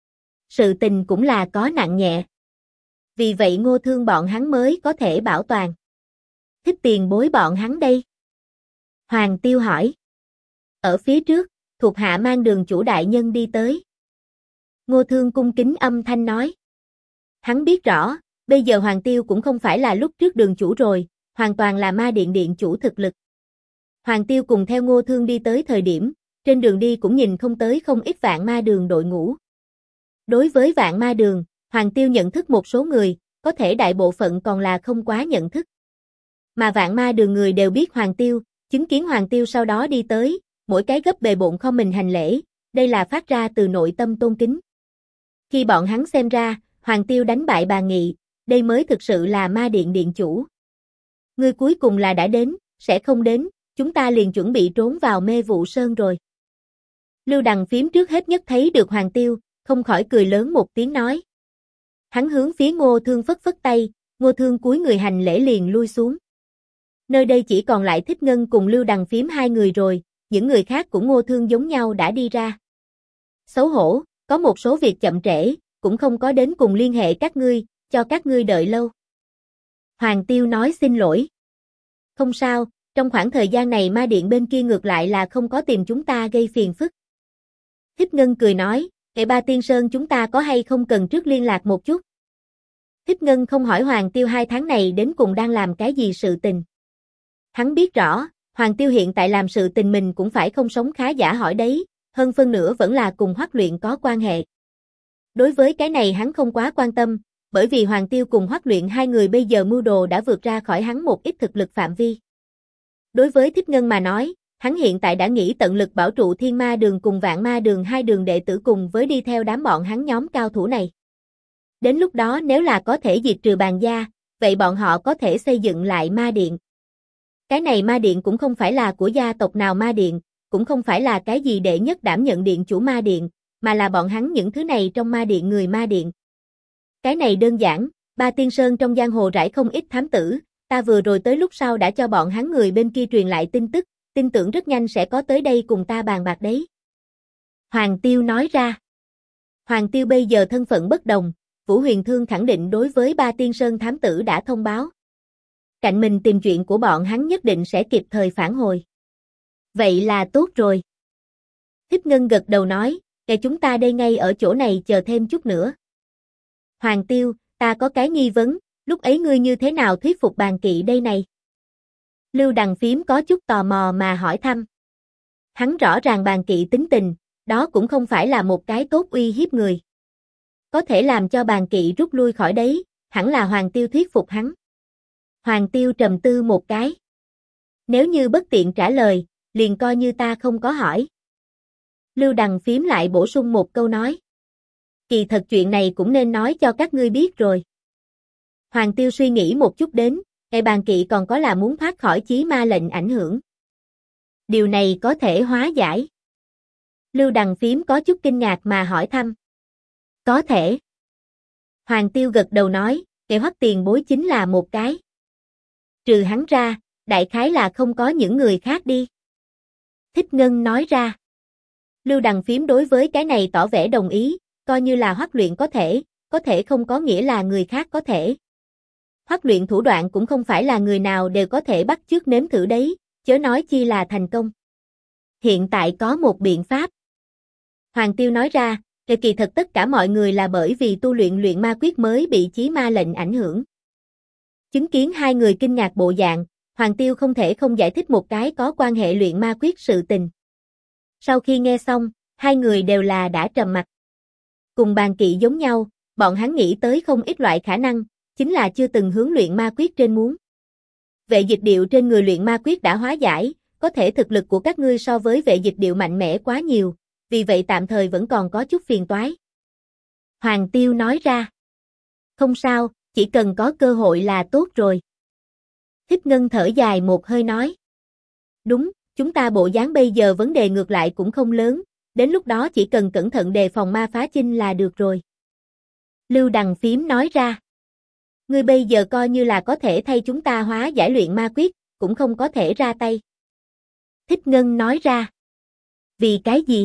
[SPEAKER 1] Sự tình cũng là có nặng nhẹ. Vì vậy Ngô Thương bọn hắn mới có thể bảo toàn. Thích tiền bối bọn hắn đây. Hoàng Tiêu hỏi. Ở phía trước, thuộc hạ mang đường chủ đại nhân đi tới. Ngô Thương cung kính âm thanh nói. Hắn biết rõ, bây giờ Hoàng Tiêu cũng không phải là lúc trước đường chủ rồi, hoàn toàn là ma điện điện chủ thực lực. Hoàng Tiêu cùng theo Ngô Thương đi tới thời điểm, trên đường đi cũng nhìn không tới không ít Vạn Ma Đường đội ngũ. Đối với Vạn Ma Đường, Hoàng Tiêu nhận thức một số người, có thể đại bộ phận còn là không quá nhận thức. Mà Vạn Ma Đường người đều biết Hoàng Tiêu, chứng kiến Hoàng Tiêu sau đó đi tới, mỗi cái gấp bề bộn không mình hành lễ, đây là phát ra từ nội tâm tôn kính. Khi bọn hắn xem ra, Hoàng Tiêu đánh bại Bà Nghị, đây mới thực sự là ma điện điện chủ. Ngươi cuối cùng là đã đến, sẽ không đến, chúng ta liền chuẩn bị trốn vào mê vụ sơn rồi. Lưu Đằng Phiếm trước hết nhất thấy được Hoàng Tiêu, không khỏi cười lớn một tiếng nói. Hắn hướng phía Ngô Thương phất phất tay, Ngô Thương cúi người hành lễ liền lui xuống. Nơi đây chỉ còn lại Thích Ngân cùng Lưu Đằng Phiếm 2 người rồi, những người khác của Ngô Thương giống nhau đã đi ra. Xấu hổ, có một số việc chậm trễ, cũng không có đến cùng liên hệ các ngươi, cho các ngươi đợi lâu. Hoàng Tiêu nói xin lỗi. Không sao, trong khoảng thời gian này ma điện bên kia ngược lại là không có tìm chúng ta gây phiền phức. Thích Ngân cười nói, Ba Tiên Sơn chúng ta có hay không cần trước liên lạc một chút? Thích Ngân không hỏi Hoàng Tiêu 2 tháng này đến cùng đang làm cái gì sự tình. Hắn biết rõ, Hoàng Tiêu hiện tại làm sự tình mình cũng phải không sống khá giả hỏi đấy, hơn phân nửa vẫn là cùng Hoắc Luyện có quan hệ. Đối với cái này hắn không quá quan tâm, bởi vì Hoàng Tiêu cùng Hoắc Luyện hai người bây giờ mưu đồ đã vượt ra khỏi hắn một ít thực lực phạm vi. Đối với Thích Ngân mà nói, hắn hiện tại đã nghĩ tận lực bảo trụ Thiên Ma Đường cùng Vạn Ma Đường hai đường đệ tử cùng với đi theo đám bọn hắn nhóm cao thủ này. Đến lúc đó nếu là có thể diệt trừ Bàn gia, vậy bọn họ có thể xây dựng lại Ma Điện. Cái này Ma Điện cũng không phải là của gia tộc nào Ma Điện, cũng không phải là cái gì đệ nhất đảm nhận điện chủ Ma Điện, mà là bọn hắn những thứ này trong Ma Điện người Ma Điện. Cái này đơn giản, Ba Tiên Sơn trong giang hồ rải không ít thám tử, ta vừa rồi tới lúc sau đã cho bọn hắn người bên kia truyền lại tin tức, tin tưởng rất nhanh sẽ có tới đây cùng ta bàn bạc đấy. Hoàng Tiêu nói ra. Hoàng Tiêu bây giờ thân phận bất đồng, Vũ Huyền Thương khẳng định đối với Ba Tiên Sơn thám tử đã thông báo. Cạnh mình tìm chuyện của bọn hắn nhất định sẽ kịp thời phản hồi. Vậy là tốt rồi. Thích Ngân gật đầu nói, chúng ta đây ngay ở chỗ này chờ thêm chút nữa. Hoàng Tiêu, ta có cái nghi vấn, lúc ấy ngươi như thế nào thuyết phục Bàn Kỵ đây này? Lưu Đằng Phím có chút tò mò mà hỏi thăm. Hắn rõ ràng Bàn Kỵ tính tình, đó cũng không phải là một cái tốt uy hiếp người. Có thể làm cho Bàn Kỵ rút lui khỏi đấy, hẳn là Hoàng Tiêu thuyết phục hắn. Hoàng Tiêu trầm tư một cái. Nếu như bất tiện trả lời, liền coi như ta không có hỏi. Lưu Đằng Phím lại bổ sung một câu nói. Kỳ thật chuyện này cũng nên nói cho các ngươi biết rồi. Hoàng Tiêu suy nghĩ một chút đến, Bàn Kỵ còn có là muốn thoát khỏi chí ma lệnh ảnh hưởng. Điều này có thể hóa giải. Lưu Đằng Phím có chút kinh ngạc mà hỏi thăm. Có thể. Hoàng Tiêu gật đầu nói, Hoắc tiền bối chính là một cái. Trừ hắn ra, đại khái là không có những người khác đi. Thích Ngân nói ra. Lưu Đằng Phím đối với cái này tỏ vẻ đồng ý, coi như là Hoắc Luyện có thể không có nghĩa là người khác có thể. Hoắc Luyện thủ đoạn cũng không phải là người nào đều có thể bắt chước nếm thử đấy, chớ nói chi là thành công. Hiện tại có một biện pháp. Hoàng Tiêu nói ra, kỳ thật tất cả mọi người là bởi vì tu luyện ma quyết mới bị chí ma lệnh ảnh hưởng. Chứng kiến hai người kinh ngạc bộ dạng, Hoàng Tiêu không thể không giải thích một cái có quan hệ luyện ma quyết sự tình. Sau khi nghe xong, hai người đều là đã trầm mặc. Cùng Bàn Kỵ giống nhau, bọn hắn nghĩ tới không ít loại khả năng, chính là chưa từng hướng luyện ma quyết trên muốn. Vệ dịch điệu trên người luyện ma quyết đã hóa giải, có thể thực lực của các ngươi so với vệ dịch điệu mạnh mẽ quá nhiều, vì vậy tạm thời vẫn còn có chút phiền toái. Hoàng Tiêu nói ra. Không sao, chỉ cần có cơ hội là tốt rồi. Thích Ngân thở dài một hơi nói. Đúng, chúng ta bộ dáng bây giờ vấn đề ngược lại cũng không lớn, đến lúc đó chỉ cần cẩn thận đề phòng ma phá chinh là được rồi. Lưu Đằng Phím nói ra. Ngươi bây giờ coi như là có thể thay chúng ta hóa giải luyện ma quyết, cũng không có thể ra tay. Thích Ngân nói ra. Vì cái gì?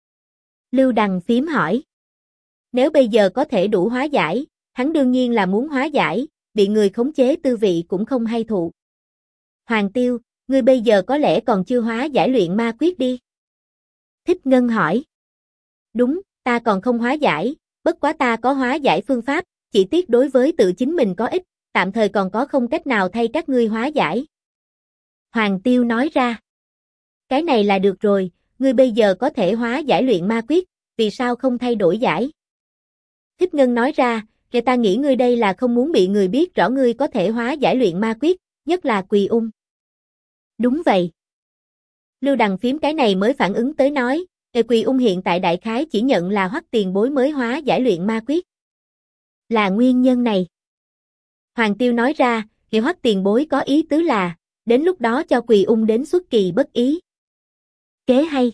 [SPEAKER 1] Lưu Đằng Phím hỏi. Nếu bây giờ có thể đủ hóa giải, hắn đương nhiên là muốn hóa giải, bị người khống chế tư vị cũng không hay thụ. Hoàng Tiêu, ngươi bây giờ có lẽ còn chưa hóa giải luyện ma quyết đi. Thích Ngân hỏi. Đúng, ta còn không hóa giải, bất quá ta có hóa giải phương pháp, chỉ tiếc đối với tự chính mình có ích, tạm thời còn có không cách nào thay các ngươi hóa giải. Hoàng Tiêu nói ra. Cái này là được rồi, ngươi bây giờ có thể hóa giải luyện ma quyết, vì sao không thay đổi giải? Thích Ngân nói ra, ta nghĩ ngươi đây là không muốn bị người biết rõ ngươi có thể hóa giải luyện ma quyết, nhất là Quỳ Ung. Đúng vậy. Lưu Đằng Phím cái này mới phản ứng tới nói, Quỳ Ung hiện tại đại khái chỉ nhận là Hoắc tiền bối mới hóa giải luyện ma quyết. Là nguyên nhân này. Hoàng Tiêu nói ra, Hoắc tiền bối có ý tứ là, đến lúc đó cho Quỳ Ung đến xuất kỳ bất ý. Kế hay.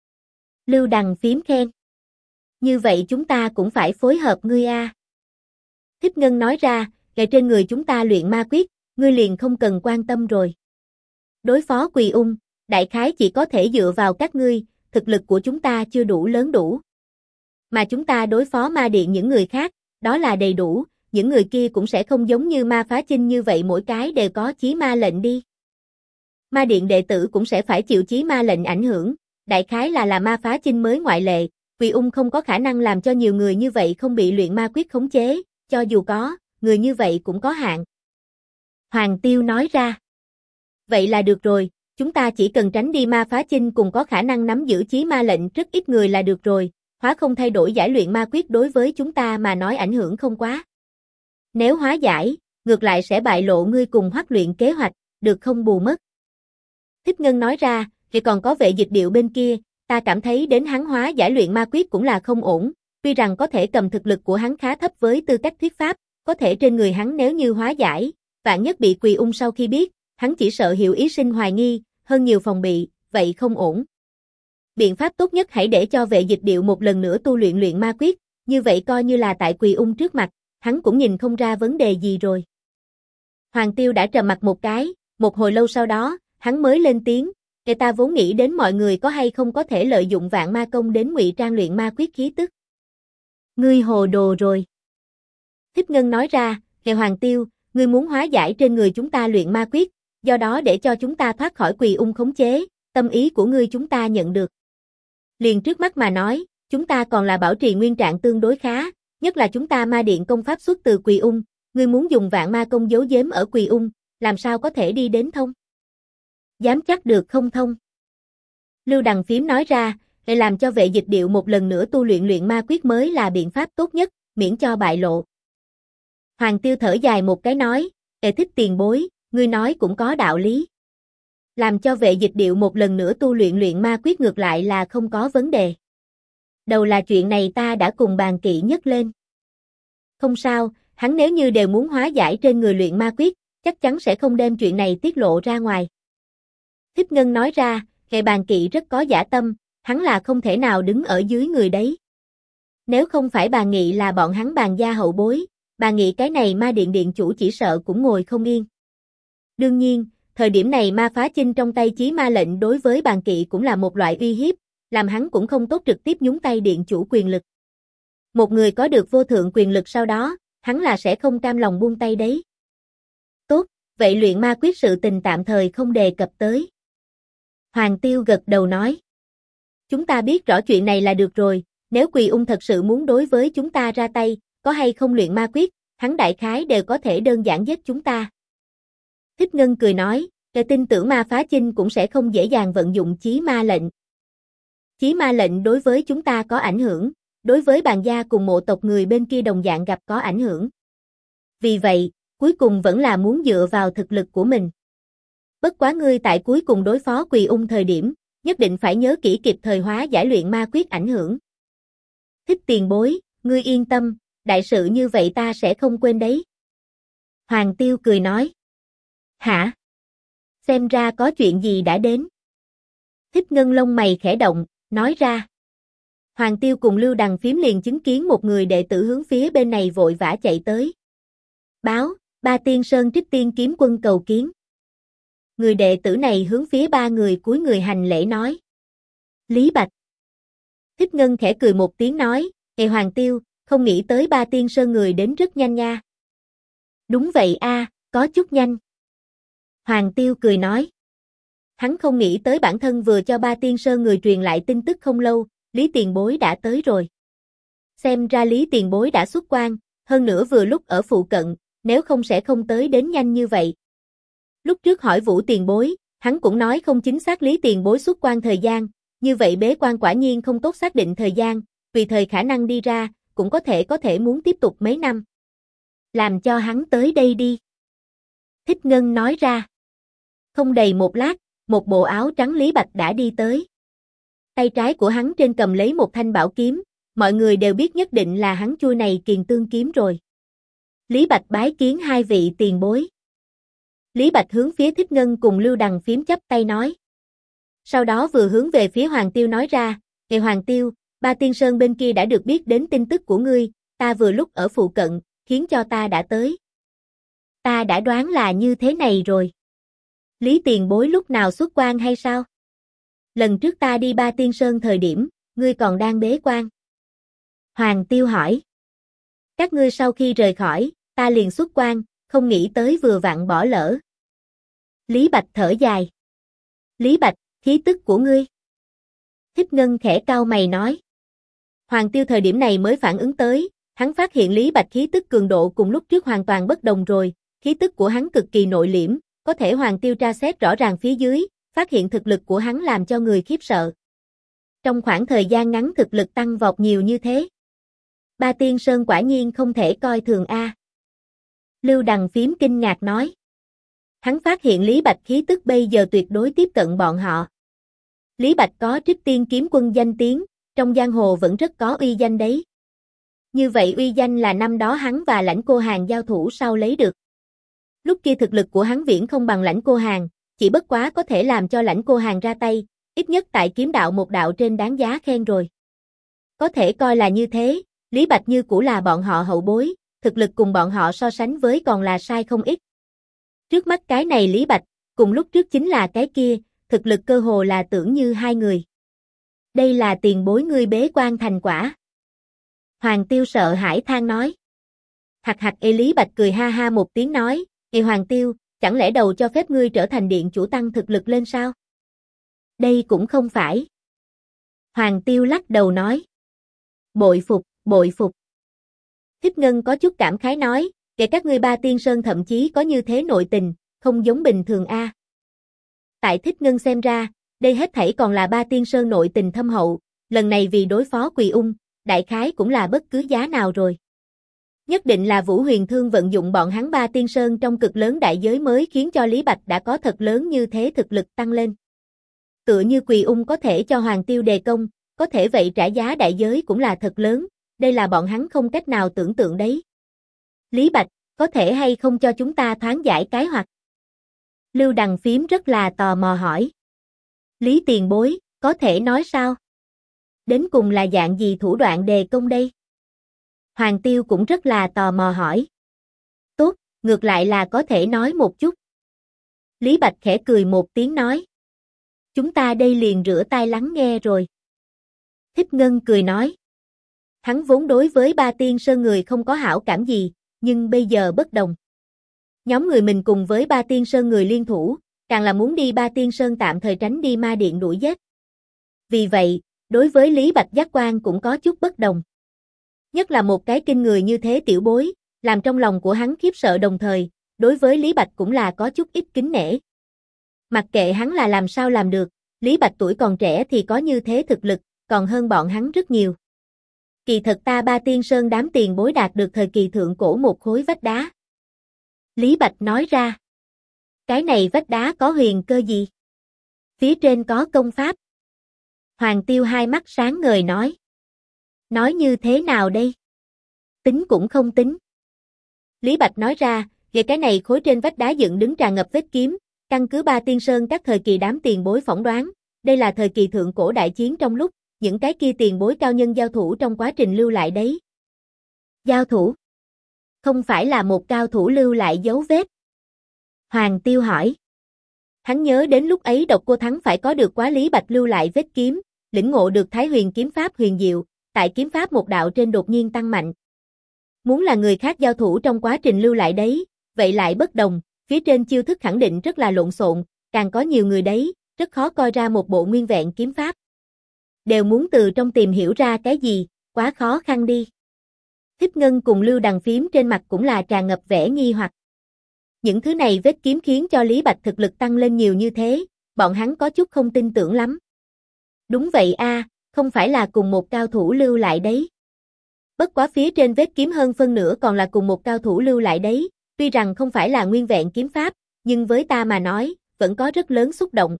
[SPEAKER 1] Lưu Đằng Phím khen. Như vậy chúng ta cũng phải phối hợp ngươi a. Thích Ngân nói ra, trên người chúng ta luyện ma quyết, ngươi liền không cần quan tâm rồi. Đối phó Quỳ Ung, đại khái chỉ có thể dựa vào các ngươi, thực lực của chúng ta chưa đủ lớn đủ. Mà chúng ta đối phó ma điện những người khác, đó là đầy đủ, những người kia cũng sẽ không giống như ma phá chinh như vậy mỗi cái đều có chí ma lệnh đi. Ma điện đệ tử cũng sẽ phải chịu chí ma lệnh ảnh hưởng, đại khái là ma phá chinh mới ngoại lệ, Quỳ ung không có khả năng làm cho nhiều người như vậy không bị luyện ma quyết khống chế, cho dù có, người như vậy cũng có hạn. Hoàng Tiêu nói ra. Vậy là được rồi, chúng ta chỉ cần tránh đi ma phá chinh cùng có khả năng nắm giữ chí ma lệnh rất ít người là được rồi, hóa không thay đổi giải luyện ma quyết đối với chúng ta mà nói ảnh hưởng không quá. Nếu hóa giải, ngược lại sẽ bại lộ ngươi cùng Hoắc luyện kế hoạch, được không bù mất. Thích Ngân nói ra, thì còn có Vệ Dịch Điệu bên kia, ta cảm thấy đến hắn hóa giải luyện ma quyết cũng là không ổn, tuy rằng có thể cầm thực lực của hắn khá thấp với tư cách thuyết pháp, có thể trên người hắn nếu như hóa giải, vạn nhất bị Quỳ ung sau khi biết, hắn chỉ sợ hiểu ý sinh hoài nghi, hơn nhiều phòng bị, vậy không ổn. Biện pháp tốt nhất hãy để cho Vệ Dịch Điệu một lần nữa tu luyện luyện ma quyết, như vậy coi như là tại Quỳ ung trước mặt, hắn cũng nhìn không ra vấn đề gì rồi. Hoàng Tiêu đã trầm mặt một cái, một hồi lâu sau đó, hắn mới lên tiếng, người ta vốn nghĩ đến mọi người có hay không có thể lợi dụng vạn ma công đến ngụy trang luyện ma quyết khí tức. Ngươi hồ đồ rồi. Thích Ngân nói ra, nghe Hoàng Tiêu, ngươi muốn hóa giải trên người chúng ta luyện ma quyết, do đó để cho chúng ta thoát khỏi Quỳ ung khống chế, tâm ý của ngươi chúng ta nhận được. Liền trước mắt mà nói, chúng ta còn là bảo trì nguyên trạng tương đối khá, nhất là chúng ta ma điện công pháp xuất từ Quỳ ung, ngươi muốn dùng vạn ma công giấu giếm ở Quỳ ung, làm sao có thể đi đến thông? Dám chắc được không thông? Lưu Đằng Phím nói ra, để làm cho Vệ Dịch Điệu một lần nữa tu luyện luyện ma quyết mới là biện pháp tốt nhất, miễn cho bại lộ. Hoàng Tiêu thở dài một cái nói, Thích tiền bối, ngươi nói cũng có đạo lý. Làm cho Vệ Dịch Điệu một lần nữa tu luyện luyện ma quyết ngược lại là không có vấn đề. Đầu là chuyện này ta đã cùng bàn kỵ nhấc lên. Không sao, hắn nếu như đều muốn hóa giải trên người luyện ma quyết, chắc chắn sẽ không đem chuyện này tiết lộ ra ngoài. Thích Ngân nói ra, hệ bàn kỵ rất có dã tâm, hắn là không thể nào đứng ở dưới người đấy. Nếu không phải bà Nghị là bọn hắn bàn gia hậu bối, bà Nghị cái này ma điện điện chủ chỉ sợ cũng ngồi không yên. Đương nhiên, thời điểm này ma phá chinh trong tay chí ma lệnh đối với bàn kỵ cũng là một loại uy hiếp, làm hắn cũng không tốt trực tiếp nhúng tay điện chủ quyền lực. Một người có được vô thượng quyền lực sau đó, hắn là sẽ không cam lòng buông tay đấy. Tốt, vậy luyện ma quyết sự tình tạm thời không đề cập tới. Hoàng Tiêu gật đầu nói. Chúng ta biết rõ chuyện này là được rồi, nếu Quỳ ung thật sự muốn đối với chúng ta ra tay, có hay không luyện ma quyết, hắn đại khái đều có thể đơn giản giết chúng ta. Thích Ngân cười nói, tôi tin tưởng ma phá chinh cũng sẽ không dễ dàng vận dụng chí ma lệnh. Chí ma lệnh đối với chúng ta có ảnh hưởng, đối với bàn gia cùng mộ tộc người bên kia đồng dạng gặp có ảnh hưởng. Vì vậy, cuối cùng vẫn là muốn dựa vào thực lực của mình. Bất quá ngươi tại cuối cùng đối phó Quỳ ung thời điểm, nhất định phải nhớ kỹ kịp thời hóa giải luyện ma quyết ảnh hưởng. Thích tiền bối, ngươi yên tâm, đại sự như vậy ta sẽ không quên đấy. Hoàng Tiêu cười nói. Hả? Xem ra có chuyện gì đã đến. Thích Ngân lông mày khẽ động, nói ra. Hoàng Tiêu cùng Lưu Đằng Phím liền chứng kiến một người đệ tử hướng phía bên này vội vã chạy tới. Báo, Ba Tiên Sơn Trích Tiên Kiếm Quân cầu kiến. Người đệ tử này hướng phía ba người cúi người hành lễ nói. Lý Bạch. Thích Ngân khẽ cười một tiếng nói, Hoàng Tiêu, không nghĩ tới Ba Tiên Sơn người đến rất nhanh nha. Đúng vậy a, có chút nhanh. Hoàng Tiêu cười nói. Hắn không nghĩ tới bản thân vừa cho Ba Tiên Sơn người truyền lại tin tức không lâu, Lý Tiền Bối đã tới rồi. Xem ra Lý Tiền Bối đã xuất quan, hơn nữa vừa lúc ở phụ cận, nếu không sẽ không tới đến nhanh như vậy. Lúc trước hỏi Vũ Tiền Bối, hắn cũng nói không chính xác Lý Tiền Bối xuất quan thời gian, như vậy bế quan quả nhiên không tốt xác định thời gian, tùy thời khả năng đi ra, cũng có thể muốn tiếp tục mấy năm. Làm cho hắn tới đây đi. Thích Ngân nói ra. Không đầy một lát, một bộ áo trắng Lý Bạch đã đi tới. Tay trái của hắn trên cầm lấy một thanh bảo kiếm, mọi người đều biết nhất định là hắn chui này Kiền Tương kiếm rồi. Lý Bạch bái kiến hai vị tiền bối. Lý Bạch hướng phía Thích Ngân cùng Lưu Đằng Phím chắp tay nói. Sau đó vừa hướng về phía Hoàng Tiêu nói ra, Hoàng Tiêu, Ba Tiên Sơn bên kia đã được biết đến tin tức của ngươi, ta vừa lúc ở phụ cận, khiến cho ta đã tới. Ta đã đoán là như thế này rồi. Lý Tiền Bối lúc nào xuất quan hay sao? Lần trước ta đi Ba Tiên Sơn thời điểm, ngươi còn đang bế quan. Hoàng Tiêu hỏi. Các ngươi sau khi rời khỏi, ta liền xuất quan, không nghĩ tới vừa vặn bỏ lỡ. Lý Bạch thở dài. Lý Bạch, khí tức của ngươi. Thích Ngân khẽ cau mày nói. Hoàng Tiêu thời điểm này mới phản ứng tới, hắn phát hiện Lý Bạch khí tức cường độ cùng lúc trước hoàn toàn bất đồng rồi, khí tức của hắn cực kỳ nội liễm, có thể Hoàng Tiêu tra xét rõ ràng phía dưới, phát hiện thực lực của hắn làm cho người khiếp sợ. Trong khoảng thời gian ngắn thực lực tăng vọt nhiều như thế. Ba Tiên Sơn quả nhiên không thể coi thường a. Lưu Đằng Phím kinh ngạc nói. Hắn phát hiện Lý Bạch khí tức bây giờ tuyệt đối tiếp cận bọn họ. Lý Bạch có Trích Tiên kiếm quân danh tiếng, trong giang hồ vẫn rất có uy danh đấy. Như vậy uy danh là năm đó hắn và Lãnh Cô Hàn giao thủ sau lấy được. Lúc kia thực lực của hắn viễn không bằng Lãnh Cô Hàn, chỉ bất quá có thể làm cho Lãnh Cô Hàn ra tay, ít nhất tại kiếm đạo một đạo trên đáng giá khen rồi. Có thể coi là như thế, Lý Bạch như cũ là bọn họ hậu bối, thực lực cùng bọn họ so sánh với còn là sai không ít. Trước mắt cái này Lý Bạch, cùng lúc trước chính là cái kia, thực lực cơ hồ là tưởng như hai người. Đây là tiền bối ngươi bế quan thành quả. Hoàng Tiêu sợ hãi than nói. Hạc hạc Lý Bạch cười ha ha một tiếng nói, Hoàng Tiêu, chẳng lẽ đầu cho phép ngươi trở thành điện chủ tăng thực lực lên sao? Đây cũng không phải. Hoàng Tiêu lắc đầu nói. Bội phục, bội phục. Thích Ngân có chút cảm khái nói, kể các ngươi Ba Tiên Sơn thậm chí có như thế nội tình, không giống bình thường a. Tại Thích Ngân xem ra, đây hết thảy còn là Ba Tiên Sơn nội tình thâm hậu, lần này vì đối phó Quỳ Ung, đại khái cũng là bất cứ giá nào rồi. Nhất định là Vũ Huyền Thương vận dụng bọn hắn Ba Tiên Sơn trong cực lớn đại giới mới khiến cho Lý Bạch đã có thật lớn như thế thực lực tăng lên. Tựa như Quỳ Ung có thể cho Hoàng Tiêu đề công, có thể vậy trả giá đại giới cũng là thật lớn, đây là bọn hắn không cách nào tưởng tượng đấy. Lý Bạch, có thể hay không cho chúng ta thoáng giải cái hoặc? Lưu Đằng Phím rất là tò mò hỏi. Lý tiền bối, có thể nói sao? Đến cùng là dạng gì thủ đoạn đề công đây? Hoàng Tiêu cũng rất là tò mò hỏi. Tốt, ngược lại là có thể nói một chút. Lý Bạch khẽ cười một tiếng nói. Chúng ta đây liền rửa tai lắng nghe rồi. Thích Ngân cười nói. Hắn vốn đối với Ba Tiên Sơn người không có hảo cảm gì, nhưng bây giờ bất đồng. Nhóm người mình cùng với Ba Tiên Sơn người liên thủ, càng là muốn đi Ba Tiên Sơn tạm thời tránh đi ma điện đuổi giết. Vì vậy, đối với Lý Bạch giác quan cũng có chút bất đồng. Nhất là một cái kinh người như thế tiểu bối, làm trong lòng của hắn khiếp sợ đồng thời, đối với Lý Bạch cũng là có chút ít kính nể. Mặc kệ hắn là làm sao làm được, Lý Bạch tuổi còn trẻ thì có như thế thực lực, còn hơn bọn hắn rất nhiều. Kỳ thật ta Ba Tiên Sơn đám tiền bối đạt được thời kỳ thượng cổ một khối vách đá. Lý Bạch nói ra. Cái này vách đá có huyền cơ gì? Phía trên có công pháp. Hoàng Tiêu hai mắt sáng ngời nói. Nói như thế nào đây? Tính cũng không tính. Lý Bạch nói ra, về cái này khối trên vách đá dựng đứng tràn ngập vết kiếm, căn cứ Ba Tiên Sơn các thời kỳ đám tiền bối phỏng đoán, đây là thời kỳ thượng cổ đại chiến trong lúc, những cái kia tiền bối cao nhân giao thủ trong quá trình lưu lại đấy. Giao thủ? Không phải là một cao thủ lưu lại dấu vết. Hoàng Tiêu hỏi. Hắn nhớ đến lúc ấy Độc Cô Thắng phải có được quá Lý Bạch lưu lại vết kiếm, lĩnh ngộ được Thái Huyền kiếm pháp huyền diệu, tại kiếm pháp một đạo trên đột nhiên tăng mạnh. Muốn là người khác giao thủ trong quá trình lưu lại đấy, vậy lại bất đồng, phía trên chiêu thức khẳng định rất là lộn xộn, càng có nhiều người đấy, rất khó coi ra một bộ nguyên vẹn kiếm pháp. Đều muốn từ trong tìm hiểu ra cái gì, quá khó khăn đi. Thích Ngân cùng Lưu Đằng Phím trên mặt cũng là tràn ngập vẻ nghi hoặc. Những thứ này vết kiếm khiến cho Lý Bạch thực lực tăng lên nhiều như thế, bọn hắn có chút không tin tưởng lắm. Đúng vậy a, không phải là cùng một cao thủ lưu lại đấy. Bất quá phía trên vết kiếm hơn phân nửa còn là cùng một cao thủ lưu lại đấy, tuy rằng không phải là nguyên vẹn kiếm pháp, nhưng với ta mà nói, vẫn có rất lớn xúc động.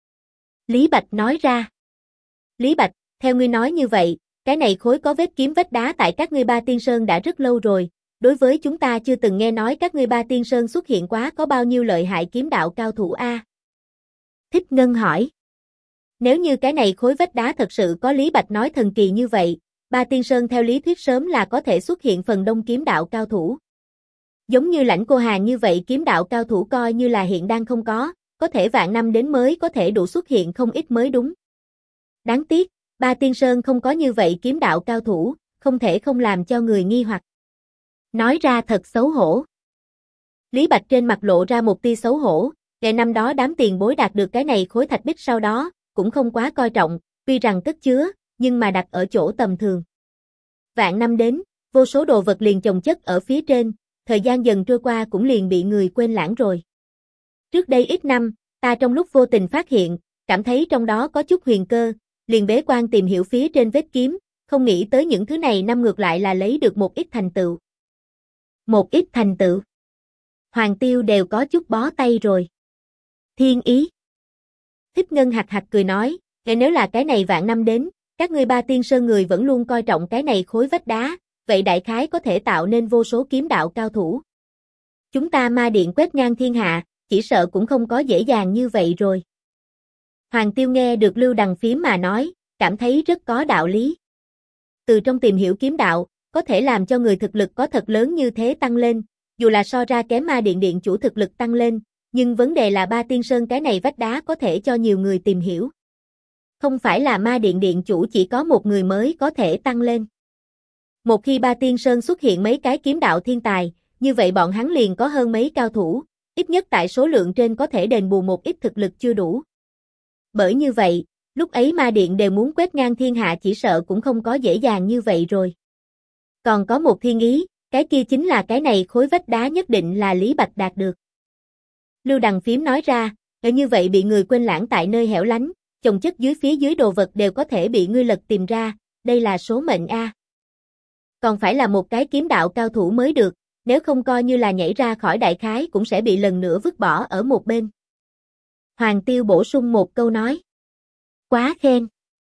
[SPEAKER 1] Lý Bạch nói ra. Lý Bạch, theo ngươi nói như vậy, cái này khối có vết kiếm vách đá tại các ngươi Ba Tiên Sơn đã rất lâu rồi, đối với chúng ta chưa từng nghe nói các ngươi Ba Tiên Sơn xuất hiện quá có bao nhiêu lợi hại kiếm đạo cao thủ a? Thích Ngân hỏi. Nếu như cái này khối vách đá thật sự có Lý Bạch nói thần kỳ như vậy, Ba Tiên Sơn theo lý thuyết sớm là có thể xuất hiện phần đông kiếm đạo cao thủ. Giống như Lãnh Cô Hàn như vậy kiếm đạo cao thủ coi như là hiện đang không có thể vạn năm đến mới có thể đủ xuất hiện không ít mới đúng. Đáng tiếc, Ba Tiên Sơn không có như vậy kiếm đạo cao thủ, không thể không làm cho người nghi hoặc. Nói ra thật xấu hổ. Lý Bạch trên mặt lộ ra một tia xấu hổ, ngày năm đó đám tiền bối đạt được cái này khối thạch bích sau đó, cũng không quá coi trọng, tuy rằng cất chứa, nhưng mà đặt ở chỗ tầm thường. Vạn năm đến, vô số đồ vật liền chồng chất ở phía trên, thời gian dần trôi qua cũng liền bị người quên lãng rồi. Trước đây ít năm, ta trong lúc vô tình phát hiện, cảm thấy trong đó có chút huyền cơ, liền bế quan tìm hiểu phía trên vết kiếm, không nghĩ tới những thứ này năm ngược lại là lấy được một ít thành tựu. Một ít thành tựu. Hoàng Tiêu đều có chút bó tay rồi. Thiên ý. Thích Ngân hạc hạc cười nói, nếu là cái này vạn năm đến, các ngươi Ba Tiên Sơn người vẫn luôn coi trọng cái này khối vách đá, vậy đại khái có thể tạo nên vô số kiếm đạo cao thủ. Chúng ta ma điện quét ngang thiên hạ, chỉ sợ cũng không có dễ dàng như vậy rồi. Hoàng Tiêu nghe được Lưu Đằng Phím mà nói, cảm thấy rất có đạo lý. Từ trong tìm hiểu kiếm đạo, có thể làm cho người thực lực có thật lớn như thế tăng lên, dù là so ra kém ma điện điện chủ thực lực tăng lên, nhưng vấn đề là Ba Tiên Sơn cái này vách đá có thể cho nhiều người tìm hiểu. Không phải là ma điện điện chủ chỉ có một người mới có thể tăng lên. Một khi Ba Tiên Sơn xuất hiện mấy cái kiếm đạo thiên tài, như vậy bọn hắn liền có hơn mấy cao thủ, ít nhất tại số lượng trên có thể đền bù một ít thực lực chưa đủ. Bởi như vậy, lúc ấy ma điện đều muốn quét ngang thiên hạ chỉ sợ cũng không có dễ dàng như vậy rồi. Còn có một thiên ý, cái kia chính là cái này khối vách đá nhất định là Lý Bạch đạt được. Lưu Đằng Phím nói ra, như vậy bị người quên lãng tại nơi hẻo lánh, chồng chất dưới phía dưới đồ vật đều có thể bị ngươi lật tìm ra, đây là số mệnh a. Còn phải là một cái kiếm đạo cao thủ mới được, nếu không coi như là nhảy ra khỏi đại khái cũng sẽ bị lần nữa vứt bỏ ở một bên. Hoàng Tiêu bổ sung một câu nói. Quá khen.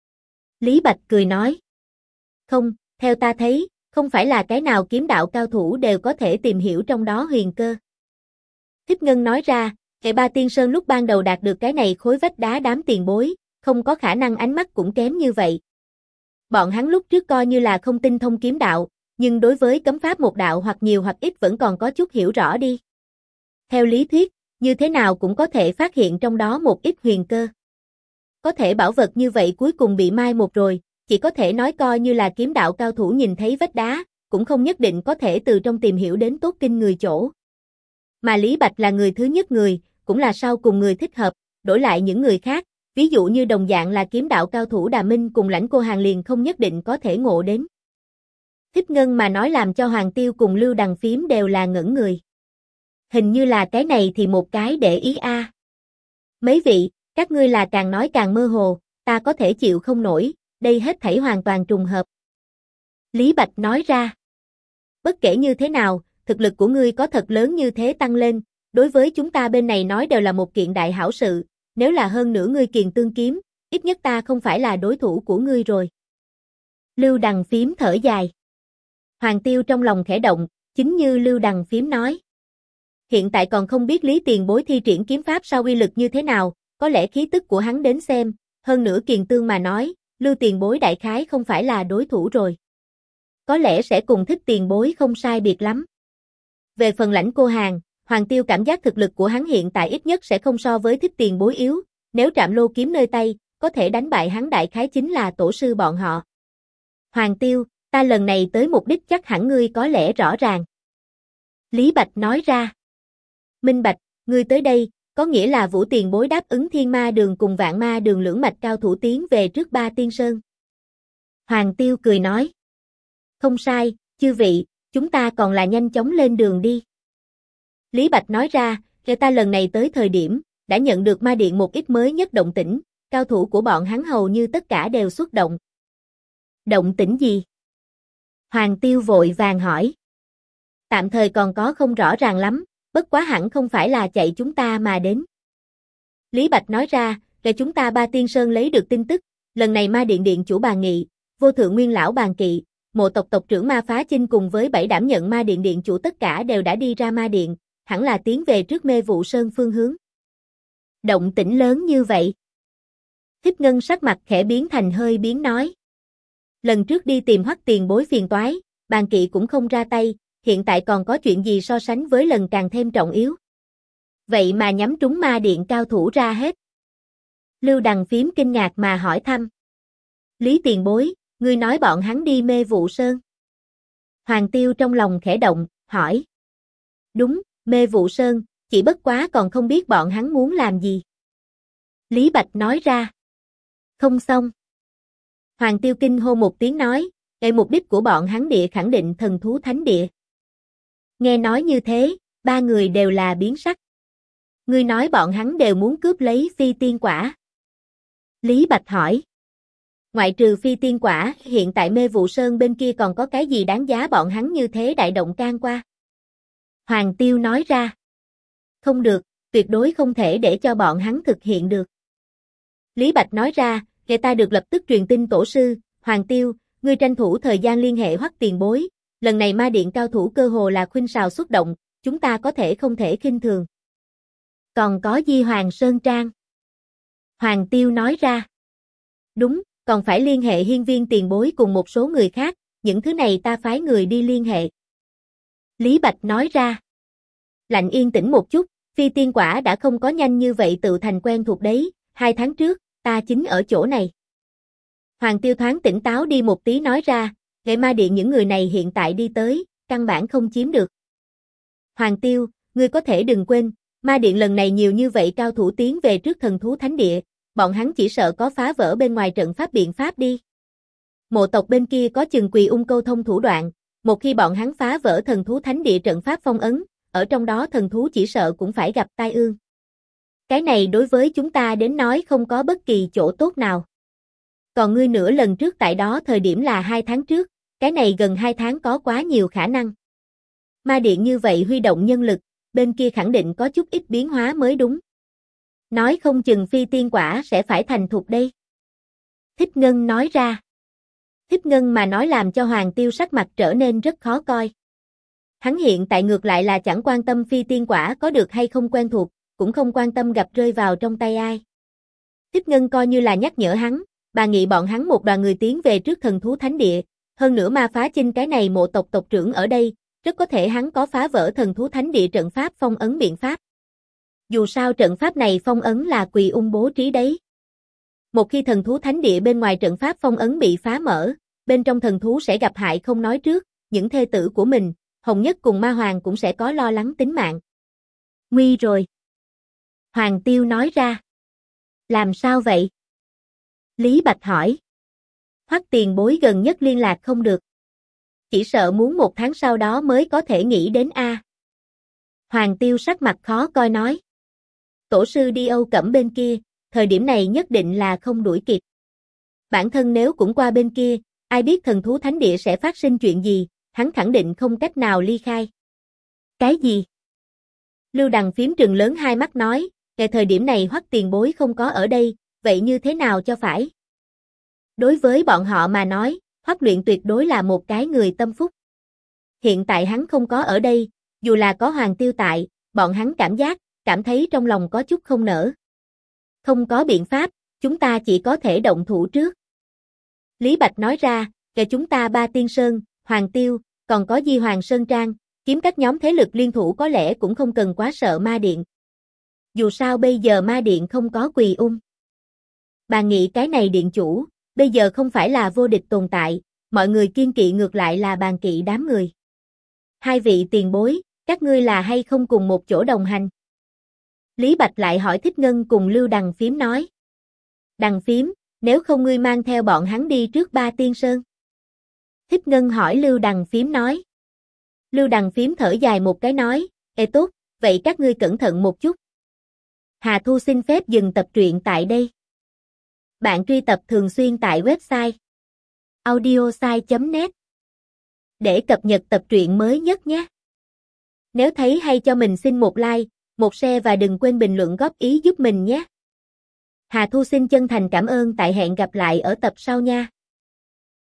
[SPEAKER 1] Lý Bạch cười nói. Không, theo ta thấy, không phải là cái nào kiếm đạo cao thủ đều có thể tìm hiểu trong đó huyền cơ. Thích Ngân nói ra, Ba Tiên Sơn lúc ban đầu đạt được cái này khối vách đá đám tiền bối, không có khả năng ánh mắt cũng kém như vậy. Bọn hắn lúc trước coi như là không tinh thông kiếm đạo, nhưng đối với cấm pháp một đạo hoặc nhiều hoặc ít vẫn còn có chút hiểu rõ đi. Theo lý thuyết, như thế nào cũng có thể phát hiện trong đó một ít huyền cơ. Có thể bảo vật như vậy cuối cùng bị mai một rồi, chỉ có thể nói coi như là kiếm đạo cao thủ nhìn thấy vách đá, cũng không nhất định có thể từ trong tìm hiểu đến tốt kinh người chỗ. Mà Lý Bạch là người thứ nhất người, cũng là sau cùng người thích hợp, đổi lại những người khác, ví dụ như đồng dạng là kiếm đạo cao thủ Đà Minh cùng Lãnh Cô Hàn liền không nhất định có thể ngộ đến. Thích Ngân mà nói làm cho Hoàng Tiêu cùng Lưu Đằng Phím đều là ngẩn người. Hình như là cái này thì một cái để ý a. Mấy vị, các ngươi là càng nói càng mơ hồ, ta có thể chịu không nổi, đây hết thảy hoàn toàn trùng hợp. Lý Bạch nói ra. Bất kể như thế nào, thực lực của ngươi có thật lớn như thế tăng lên, đối với chúng ta bên này nói đều là một kiện đại hảo sự, nếu là hơn nữa ngươi kiền tương kiếm, ít nhất ta không phải là đối thủ của ngươi rồi. Lưu Đằng Phím thở dài. Hoàng Tiêu trong lòng khẽ động, chính như Lưu Đằng Phím nói. Hiện tại còn không biết Lý Tiền Bối thi triển kiếm pháp sao uy lực như thế nào, có lẽ khí tức của hắn đến xem, hơn nữa kiền tương mà nói, Lưu Tiền Bối đại khái không phải là đối thủ rồi. Có lẽ sẽ cùng Thích Tiền Bối không sai biệt lắm. Về phần Lãnh Cô Hàn, Hoàng Tiêu cảm giác thực lực của hắn hiện tại ít nhất sẽ không so với Thích Tiền Bối yếu, nếu Trạm Lô kiếm nơi tay, có thể đánh bại hắn đại khái chính là tổ sư bọn họ. Hoàng Tiêu, ta lần này tới mục đích chắc hẳn ngươi có lẽ rõ ràng. Lý Bạch nói ra. Minh Bạch, ngươi tới đây, có nghĩa là Vũ Tiền Bối đáp ứng Thiên Ma Đường cùng Vạn Ma Đường lưỡng mạch cao thủ tiến về trước Ba Tiên Sơn. Hoàng Tiêu cười nói. Không sai, chư vị, chúng ta còn là nhanh chóng lên đường đi. Lý Bạch nói ra, ta lần này tới thời điểm, đã nhận được ma điện một ít mới nhất động tĩnh, cao thủ của bọn hắn hầu như tất cả đều xuất động. Động tĩnh gì? Hoàng Tiêu vội vàng hỏi. Tạm thời còn có không rõ ràng lắm, bất quá hẳn không phải là chạy chúng ta mà đến. Lý Bạch nói ra, chúng ta Ba Tiên Sơn lấy được tin tức, lần này ma điện điện chủ Bàn Nghị, vô thượng nguyên lão Bàn Kỵ, mộ tộc tộc trưởng Ma Phá Chinh cùng với 7 đảm nhận ma điện điện chủ tất cả đều đã đi ra ma điện, hẳn là tiến về trước Mê Vụ Sơn phương hướng. Động tĩnh lớn như vậy. Thích Ngân sắc mặt khẽ biến thành hơi biến nói. Lần trước đi tìm Hoắc Tiền Bối phiền toái, Bàn Kỵ cũng không ra tay, hiện tại còn có chuyện gì so sánh với lần càng thêm trọng yếu. Vậy mà nhắm trúng ma điện cao thủ ra hết. Lưu Đằng Phím kinh ngạc mà hỏi thăm. Lý Tiền Bối, ngươi nói bọn hắn đi Mê Vụ Sơn. Hoàng Tiêu trong lòng khẽ động, hỏi. Đúng, Mê Vụ Sơn, chỉ bất quá còn không biết bọn hắn muốn làm gì. Lý Bạch nói ra. Không xong. Hoàng Tiêu kinh hô một tiếng nói, Về mục đích của bọn hắn địa khẳng định thần thú thánh địa. Nghe nói như thế, ba người đều là biến sắc. Ngươi nói bọn hắn đều muốn cướp lấy phi tiên quả. Lý Bạch hỏi. Ngoại trừ phi tiên quả, hiện tại Mê Vụ Sơn bên kia còn có cái gì đáng giá bọn hắn như thế đại động can qua? Hoàng Tiêu nói ra. Không được, tuyệt đối không thể để cho bọn hắn thực hiện được. Lý Bạch nói ra, người ta được lập tức truyền tin tổ sư, Hoàng Tiêu, ngươi tranh thủ thời gian liên hệ Hoắc tiền bối, lần này ma điện cao thủ cơ hồ là khuynh sào xuất động, chúng ta có thể không thể khinh thường. Còn có Di Hoàng Sơn Trang. Hoàng Tiêu nói ra. Đúng, còn phải liên hệ hiên viên tiền bối cùng một số người khác, những thứ này ta phái người đi liên hệ. Lý Bạch nói ra. Lạnh yên tĩnh một chút, phi tiên quả đã không có nhanh như vậy tự thành quen thuộc đấy, 2 tháng trước, ta chính ở chỗ này. Hoàng Tiêu thoáng tỉnh táo đi một tí nói ra, Nghệ ma điện những người này hiện tại đi tới, căn bản không chiếm được. Hoàng Tiêu, ngươi có thể đừng quên, ma điện lần này nhiều như vậy cao thủ tiến về trước thần thú thánh địa, bọn hắn chỉ sợ có phá vỡ bên ngoài trận pháp biện pháp đi. Mộ tộc bên kia có chừng Quỳ Ung câu thông thủ đoạn, một khi bọn hắn phá vỡ thần thú thánh địa trận pháp phong ấn, ở trong đó thần thú chỉ sợ cũng phải gặp tai ương. Cái này đối với chúng ta đến nói không có bất kỳ chỗ tốt nào. Còn ngươi nửa lần trước tại đó thời điểm là 2 tháng trước, cái này gần 2 tháng có quá nhiều khả năng. Ma điện như vậy huy động nhân lực, bên kia khẳng định có chút ít biến hóa mới đúng. Nói không chừng phi tiên quả sẽ phải thành thục đây. Thích Ngân nói ra. Thích Ngân mà nói làm cho Hoàng Tiêu sắc mặt trở nên rất khó coi. Hắn hiện tại ngược lại là chẳng quan tâm phi tiên quả có được hay không quen thuộc, cũng không quan tâm gặp rơi vào trong tay ai. Thích Ngân coi như là nhắc nhở hắn, bà nghị bọn hắn một đoàn người tiến về trước thần thú thánh địa, hơn nữa ma phá chinh cái này mộ tộc tộc trưởng ở đây, rất có thể hắn có phá vỡ thần thú thánh địa trận pháp phong ấn biện pháp. Dù sao trận pháp này phong ấn là Quỳ Ung bố trí đấy. Một khi thần thú thánh địa bên ngoài trận pháp phong ấn bị phá mở, bên trong thần thú sẽ gặp hại không nói trước, những thê tử của mình, Hồng Nhất cùng Ma Hoàng cũng sẽ có lo lắng tính mạng. Nguy rồi. Hoàng Tiêu nói ra. Làm sao vậy? Lý Bạch hỏi. Hoắc tiền bối gần nhất liên lạc không được. Chỉ sợ muốn 1 tháng sau đó mới có thể nghĩ đến a. Hoàng Tiêu sắc mặt khó coi nói. Tổ sư đi Âu Cẩm bên kia, thời điểm này nhất định là không đuổi kịp. Bản thân nếu cũng qua bên kia, ai biết thần thú thánh địa sẽ phát sinh chuyện gì, hắn khẳng định không cách nào ly khai. Cái gì? Lưu Đằng phím trừng lớn hai mắt nói, tại thời điểm này Hoắc tiền bối không có ở đây, vậy như thế nào cho phải? Đối với bọn họ mà nói, Hoắc Luyện tuyệt đối là một cái người tâm phúc. Hiện tại hắn không có ở đây, dù là có Hoàng Tiêu tại, bọn hắn cảm thấy trong lòng có chút không nỡ. Không có biện pháp, chúng ta chỉ có thể động thủ trước. Lý Bạch nói ra, kể chúng ta Ba Tiên Sơn, Hoàng Tiêu, còn có Di Hoàng Sơn Trang, kiếm các nhóm thế lực liên thủ có lẽ cũng không cần quá sợ ma điện. Dù sao bây giờ ma điện không có Quỳ Ung. Bà nghĩ cái này điện chủ, bây giờ không phải là vô địch tồn tại, mọi người kiên kỵ ngược lại là bàn kỵ đám người. Hai vị tiền bối, các ngươi là hay không cùng một chỗ đồng hành? Lý Bạch lại hỏi Thích Ngân cùng Lưu Đằng phím nói. Đằng phím, nếu không ngươi mang theo bọn hắn đi trước Ba Tiên Sơn. Thích Ngân hỏi Lưu Đằng phím nói. Lưu Đằng phím thở dài một cái nói, ê tốt, vậy các ngươi cẩn thận một chút. Hà Thu xin phép dừng tập truyện tại đây. Bạn truy tập thường xuyên tại website audiosai.net để cập nhật tập truyện mới nhất nhé. Nếu thấy hay cho mình xin một like, một share và đừng quên bình luận góp ý giúp mình nhé. Hà Thu xin chân thành cảm ơn tại hẹn gặp lại ở tập sau nha.